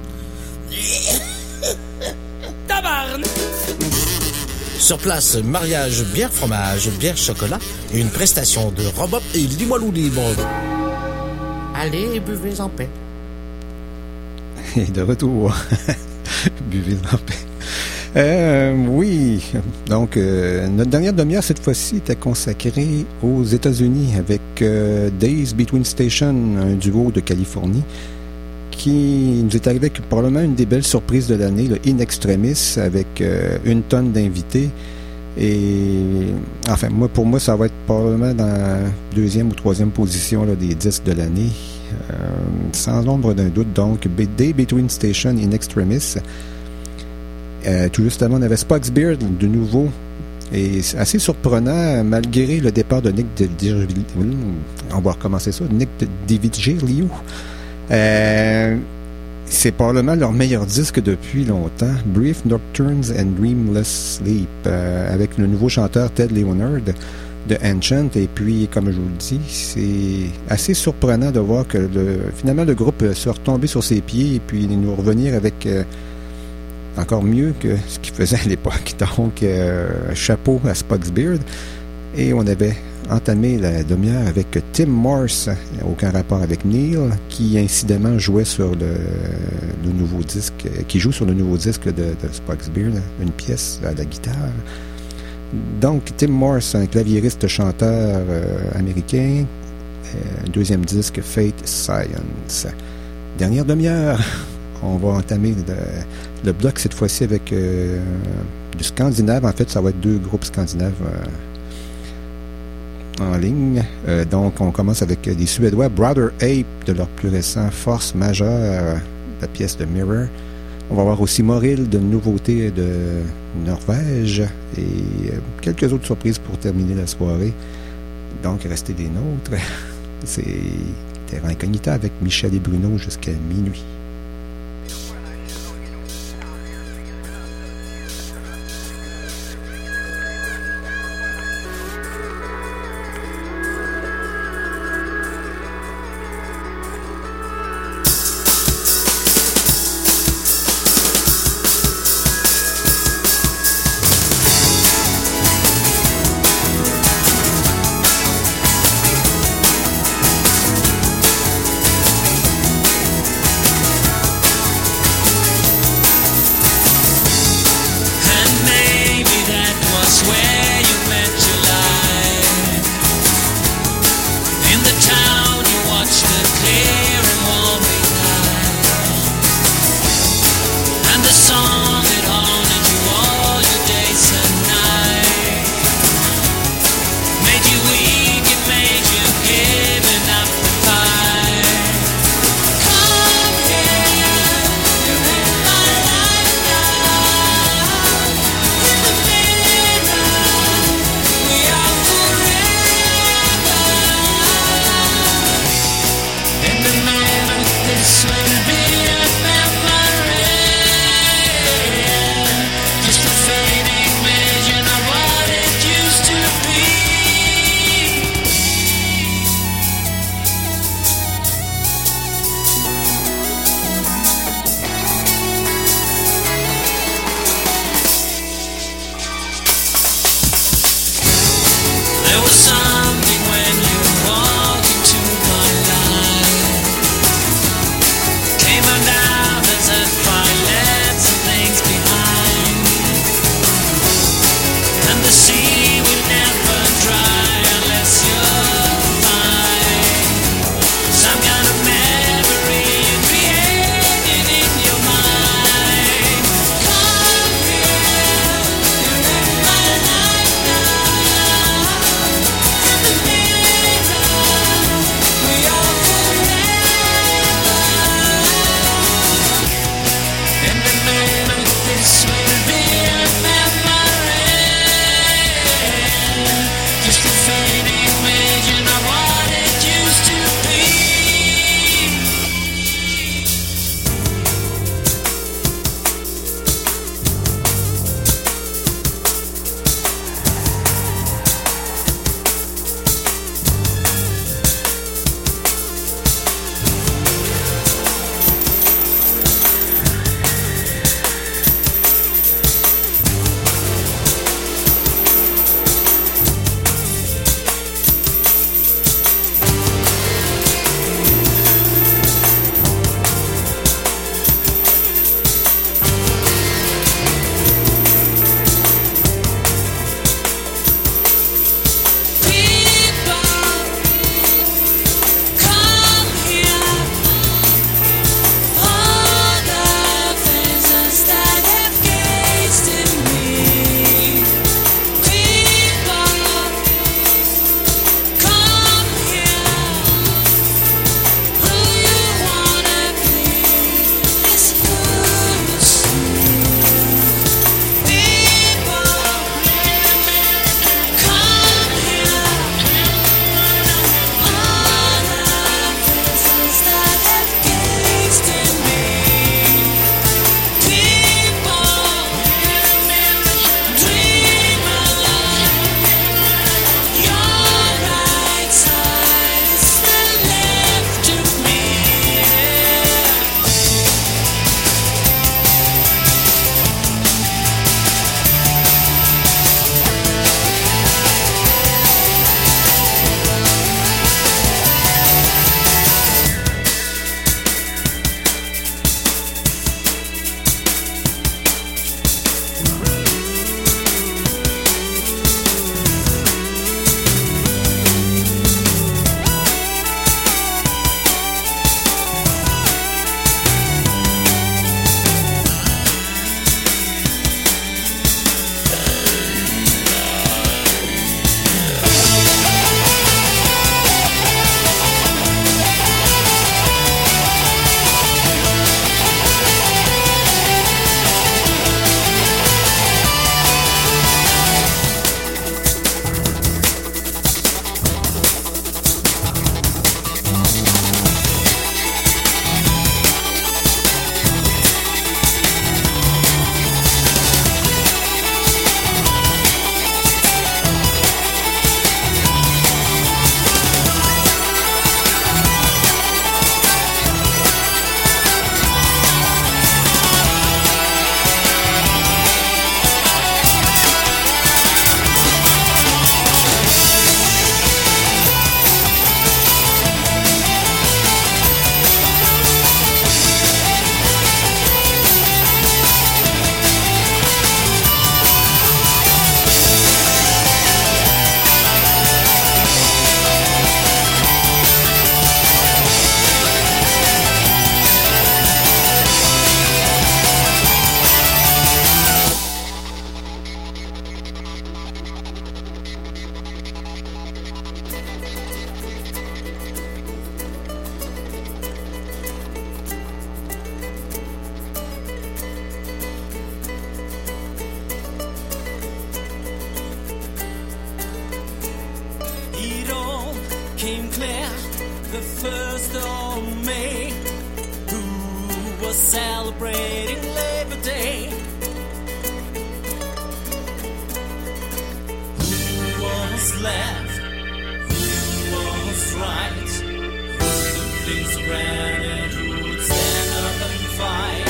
Tabarne! Sur place, mariage, bière, fromage, bière, chocolat et une prestation de Robop et Limoilou libre. Allez, buvez en paix. Et de retour. Buvez en paix. Euh, oui, donc euh, notre dernière demi-heure cette fois-ci était consacrée aux États-Unis avec euh, Days Between Station, un duo de Californie qui nous est arrivé avec probablement une des belles surprises de l'année, le In Extremis, avec euh, une tonne d'invités. Et enfin, moi pour moi, ça va être probablement dans la deuxième ou troisième position là, des disques de l'année, euh, sans nombre d'un doute. Donc, Day Between Station In Extremis. Euh, tout juste avant, on avait Spock's Beard de nouveau. Et c'est assez surprenant, malgré le départ de Nick DiVigilio. On va recommencer ça. Nick DiVigilio. Euh, c'est probablement leur meilleur disque depuis longtemps. Brief Nocturnes and Dreamless Sleep, euh, avec le nouveau chanteur Ted Leonard de Ancient. Et puis, comme je vous le dis, c'est assez surprenant de voir que le, finalement le groupe soit retombé sur ses pieds et puis nous revenir avec euh, encore mieux que ce qu'il faisait à l'époque. Donc, euh, chapeau à Spock's Beard. Et on avait entamé la demi-heure avec Tim Morse, aucun rapport avec Neil, qui incidemment jouait sur le, le nouveau disque, qui joue sur le nouveau disque de, de Spock's Beard, une pièce à la guitare. Donc, Tim Morse, un claviériste chanteur euh, américain, euh, deuxième disque, Fate Science. Dernière demi-heure, on va entamer le, le bloc cette fois-ci avec euh, du scandinave. En fait, ça va être deux groupes scandinaves euh, en ligne. Euh, donc, on commence avec les Suédois Brother Ape de leur plus récent Force Majeure, la pièce de Mirror. On va voir aussi Moril de nouveautés de Norvège et euh, quelques autres surprises pour terminer la soirée. Donc, restez des nôtres. C'est Terra Incognita avec Michel et Bruno jusqu'à minuit. came clear the first of May, who was celebrating Labor Day, who was left, who was right, who took things for granted, who would stand up and fight.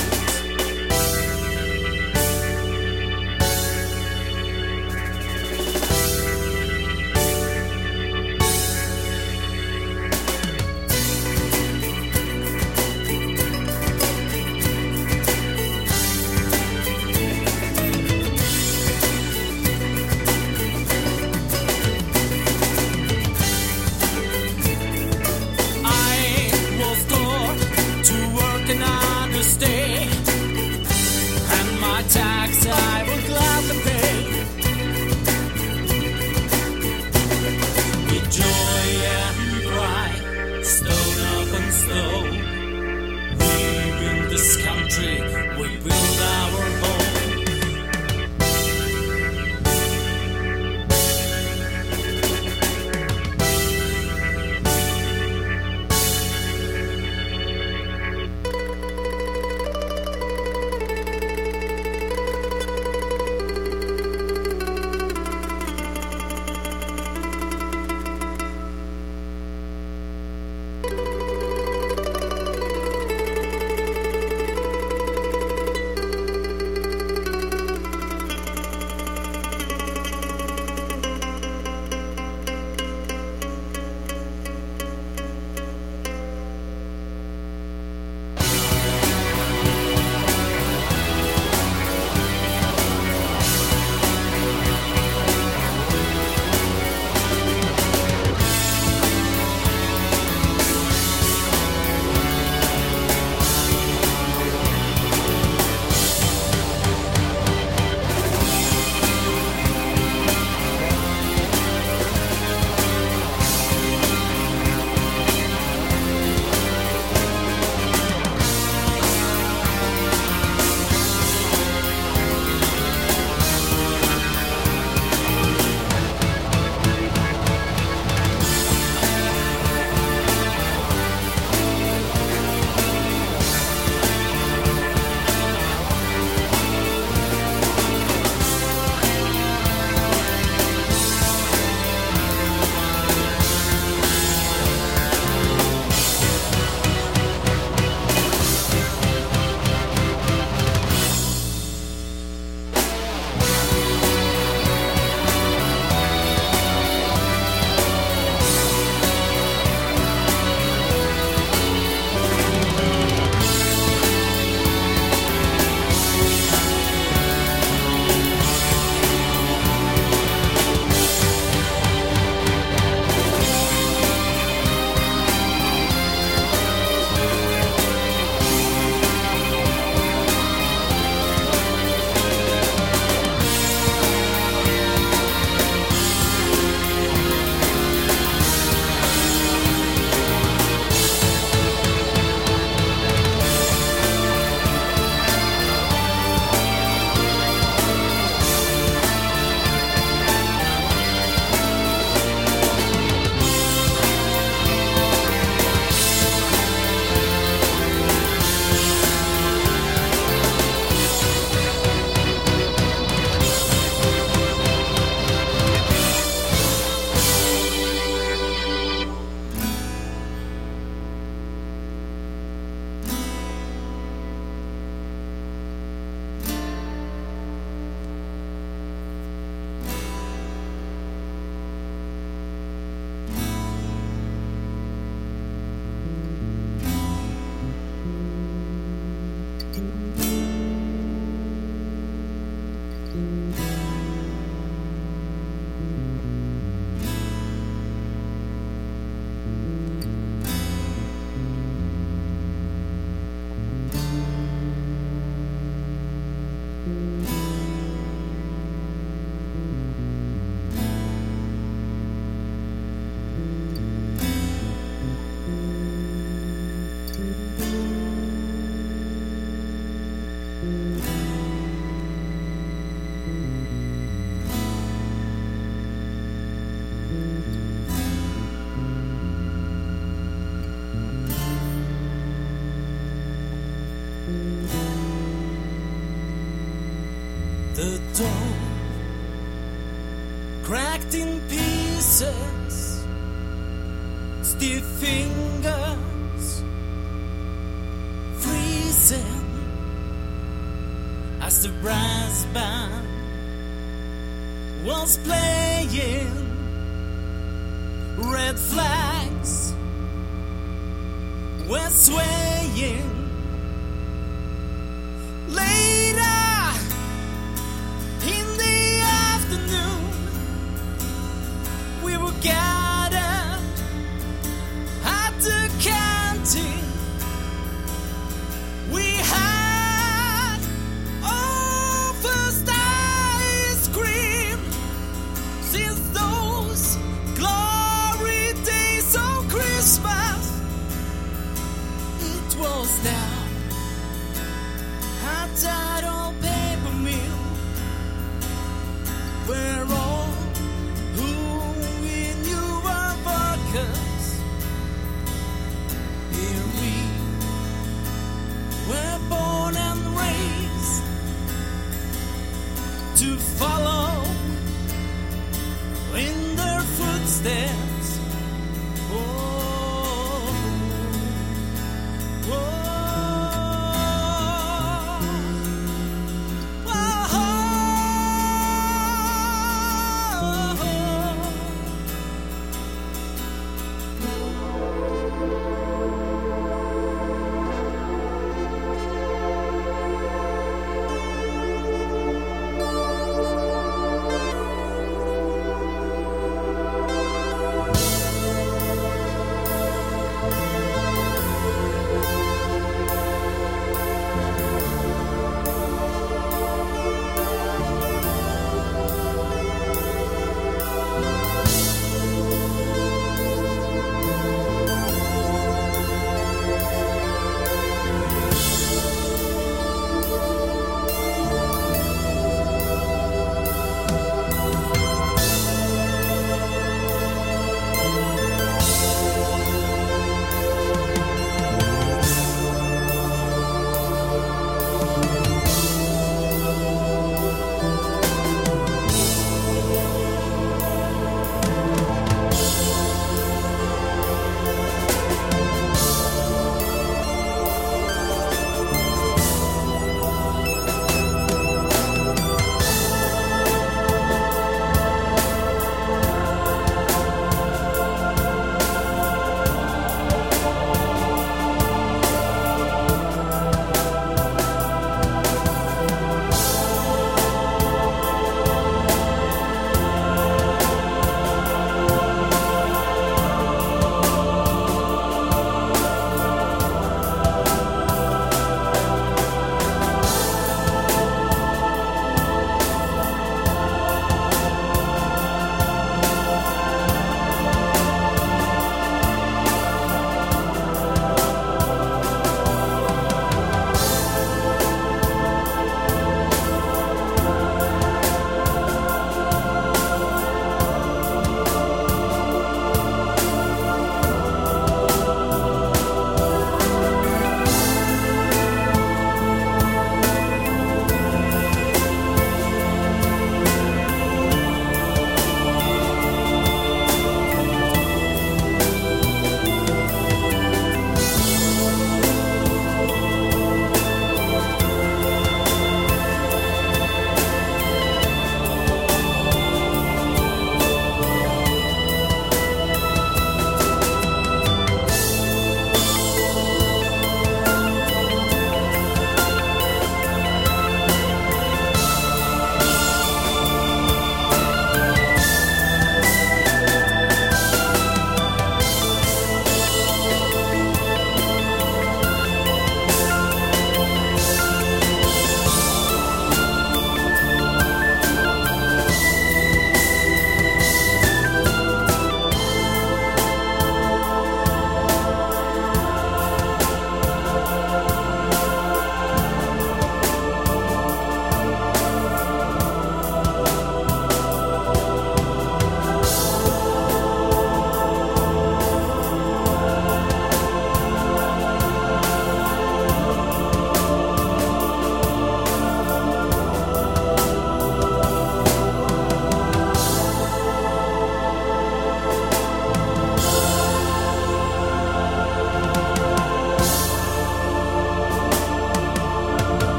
joy and pride, stone upon stone. We build this country, we build our home. The door cracked in pieces, stiff fingers freezing as the brass band was playing. Red flags were swaying. Later in the afternoon, we were gathered at the canteen. We had our first ice cream since those glorious us. Here we were born and raised to follow in their footsteps. Oh, oh.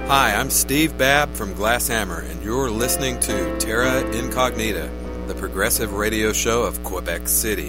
Hi, I'm Steve Babb from Glasshammer, and you're listening to Terra Incognita, the progressive radio show of Quebec City.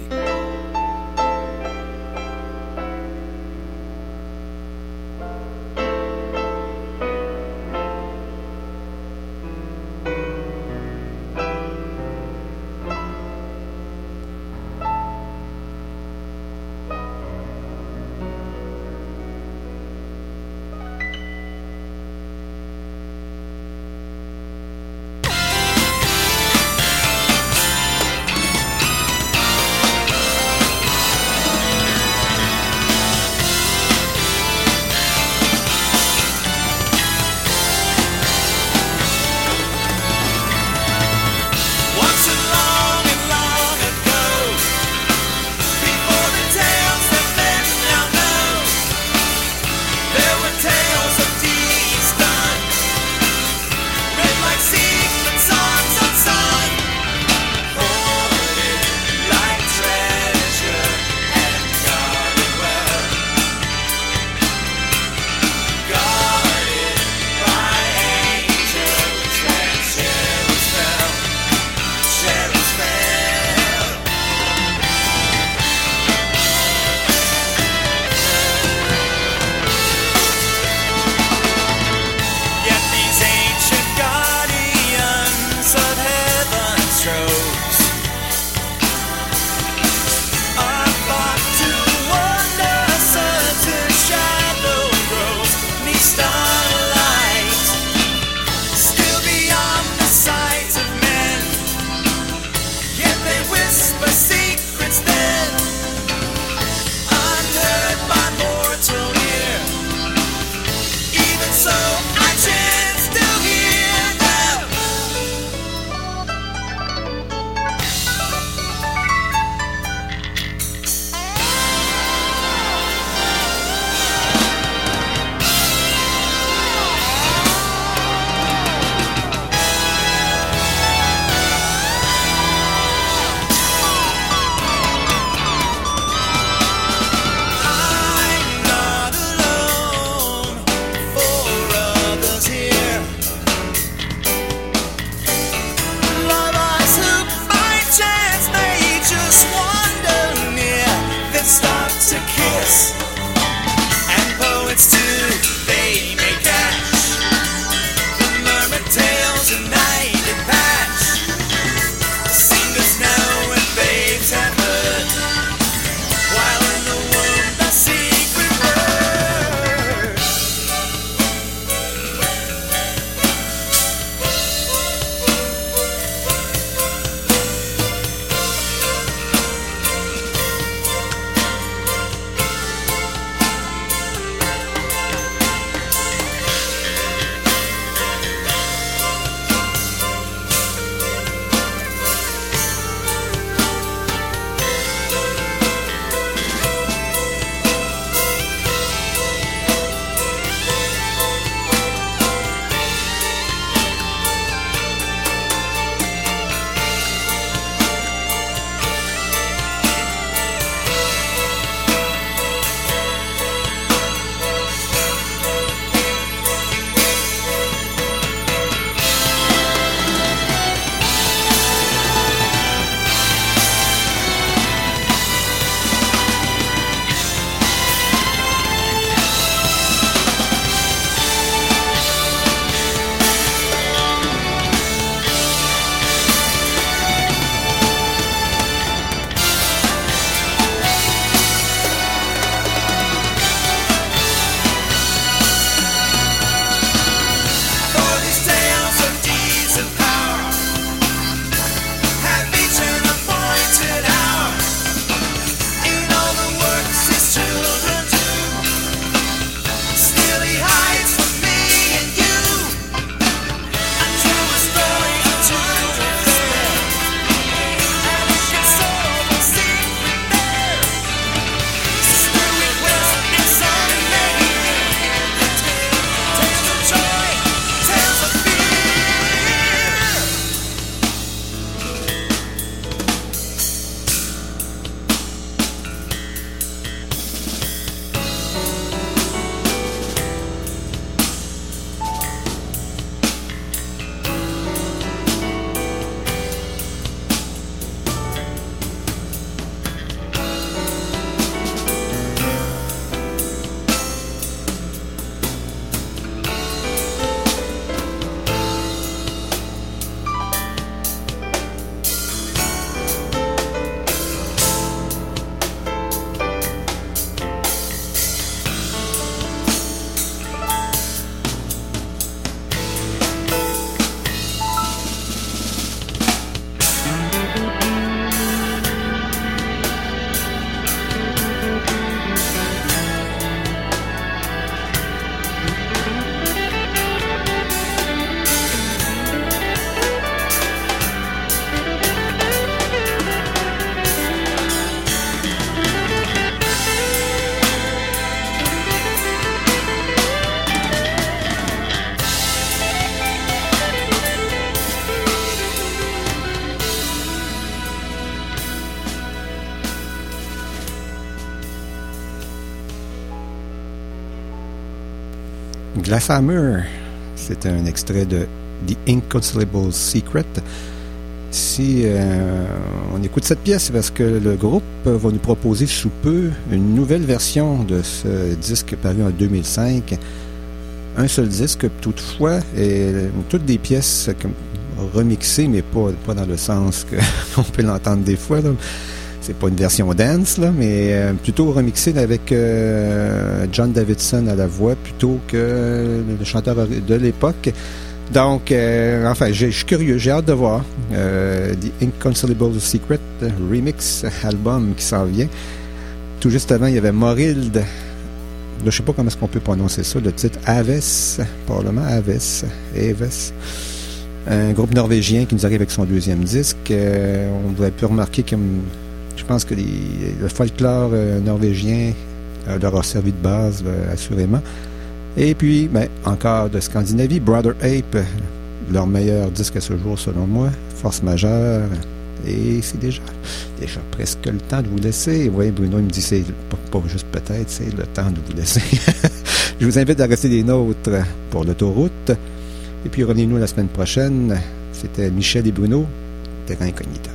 Glass Hammer, c'était un extrait de The Inconsolable Secret. Si euh, on écoute cette pièce, c'est parce que le groupe va nous proposer sous peu une nouvelle version de ce disque paru en deux mille cinq. Un seul disque, toutefois, et toutes des pièces comme remixées, mais pas, pas dans le sens qu'on peut l'entendre des fois, là. C'est pas une version dance, là, mais euh, plutôt remixée avec euh, John Davidson à la voix plutôt que le chanteur de l'époque. Donc, euh, enfin, je suis curieux, j'ai hâte de voir euh, The Inconsolable Secret Remix album qui s'en vient. Tout juste avant, il y avait Morilde. Je sais pas comment est-ce qu'on peut prononcer ça, le titre Aves, probablement Aves, Aves. Un groupe norvégien qui nous arrive avec son deuxième disque. Euh, on aurait pu remarquer que je pense que les, le folklore euh, norvégien euh, leur a servi de base, là, assurément. Et puis, ben, encore de Scandinavie, Brother Ape, leur meilleur disque à ce jour, selon moi, Force majeure. Et c'est déjà, déjà presque le temps de vous laisser. Oui, Bruno, il me dit, c'est pas, pas juste peut-être, c'est le temps de vous laisser. Je vous invite à rester des nôtres pour l'autoroute. Et puis, revenez-nous la semaine prochaine. C'était Michel et Bruno, Terra Incognita.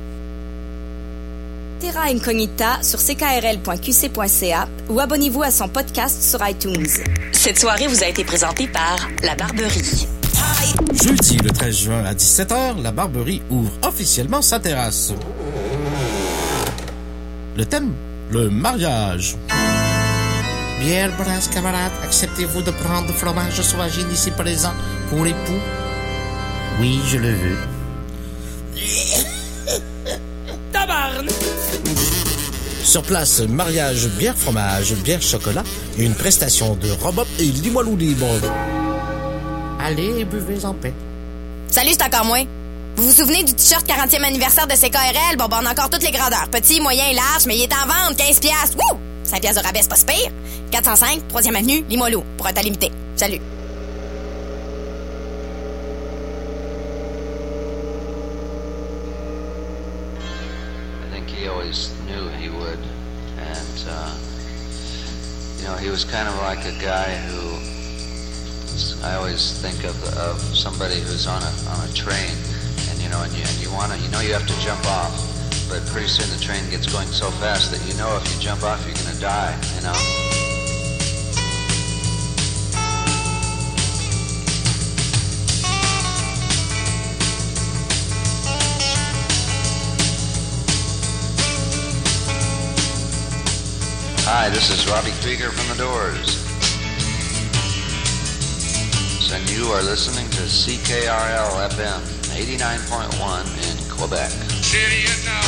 Terra Incognita sur c k r l point q c point c a ou abonnez-vous à son podcast sur iTunes. Cette soirée vous a été présentée par La Barberie. Jeudi le treize juin à dix-sept heures, La Barberie ouvre officiellement sa terrasse. Le thème, le mariage. Bière, brasse, camarade, acceptez-vous de prendre le fromage sauvagine ici présent pour époux? Oui, je le veux. Tabarne! Sur place, mariage, bière, fromage, bière, chocolat, une prestation de Robop et Limoilou Libre. Allez, buvez en paix. Salut, c'est encore moi. Vous vous souvenez du t-shirt quarantième anniversaire de C K R L? Bon, ben, on a encore toutes les grandeurs. Petit, moyen, large, mais il est en vente, quinze piastres. Wouh! cinq piastres de rabais, c'est pas si pire. quatre cent cinq, troisième avenue, Limoilou, pour un temps limité. Salut. I think he always knew he would. And, uh, you know, he was kind of like a guy who I always think of of somebody who's on a on a train, and you know, and you and you wanna, you know, you have to jump off, but pretty soon the train gets going so fast that you know if you jump off, you're gonna die, you know. Hi, this is Robbie Krieger from The Doors. And you are listening to C K R L F M eighty-nine point one in Quebec. City of now.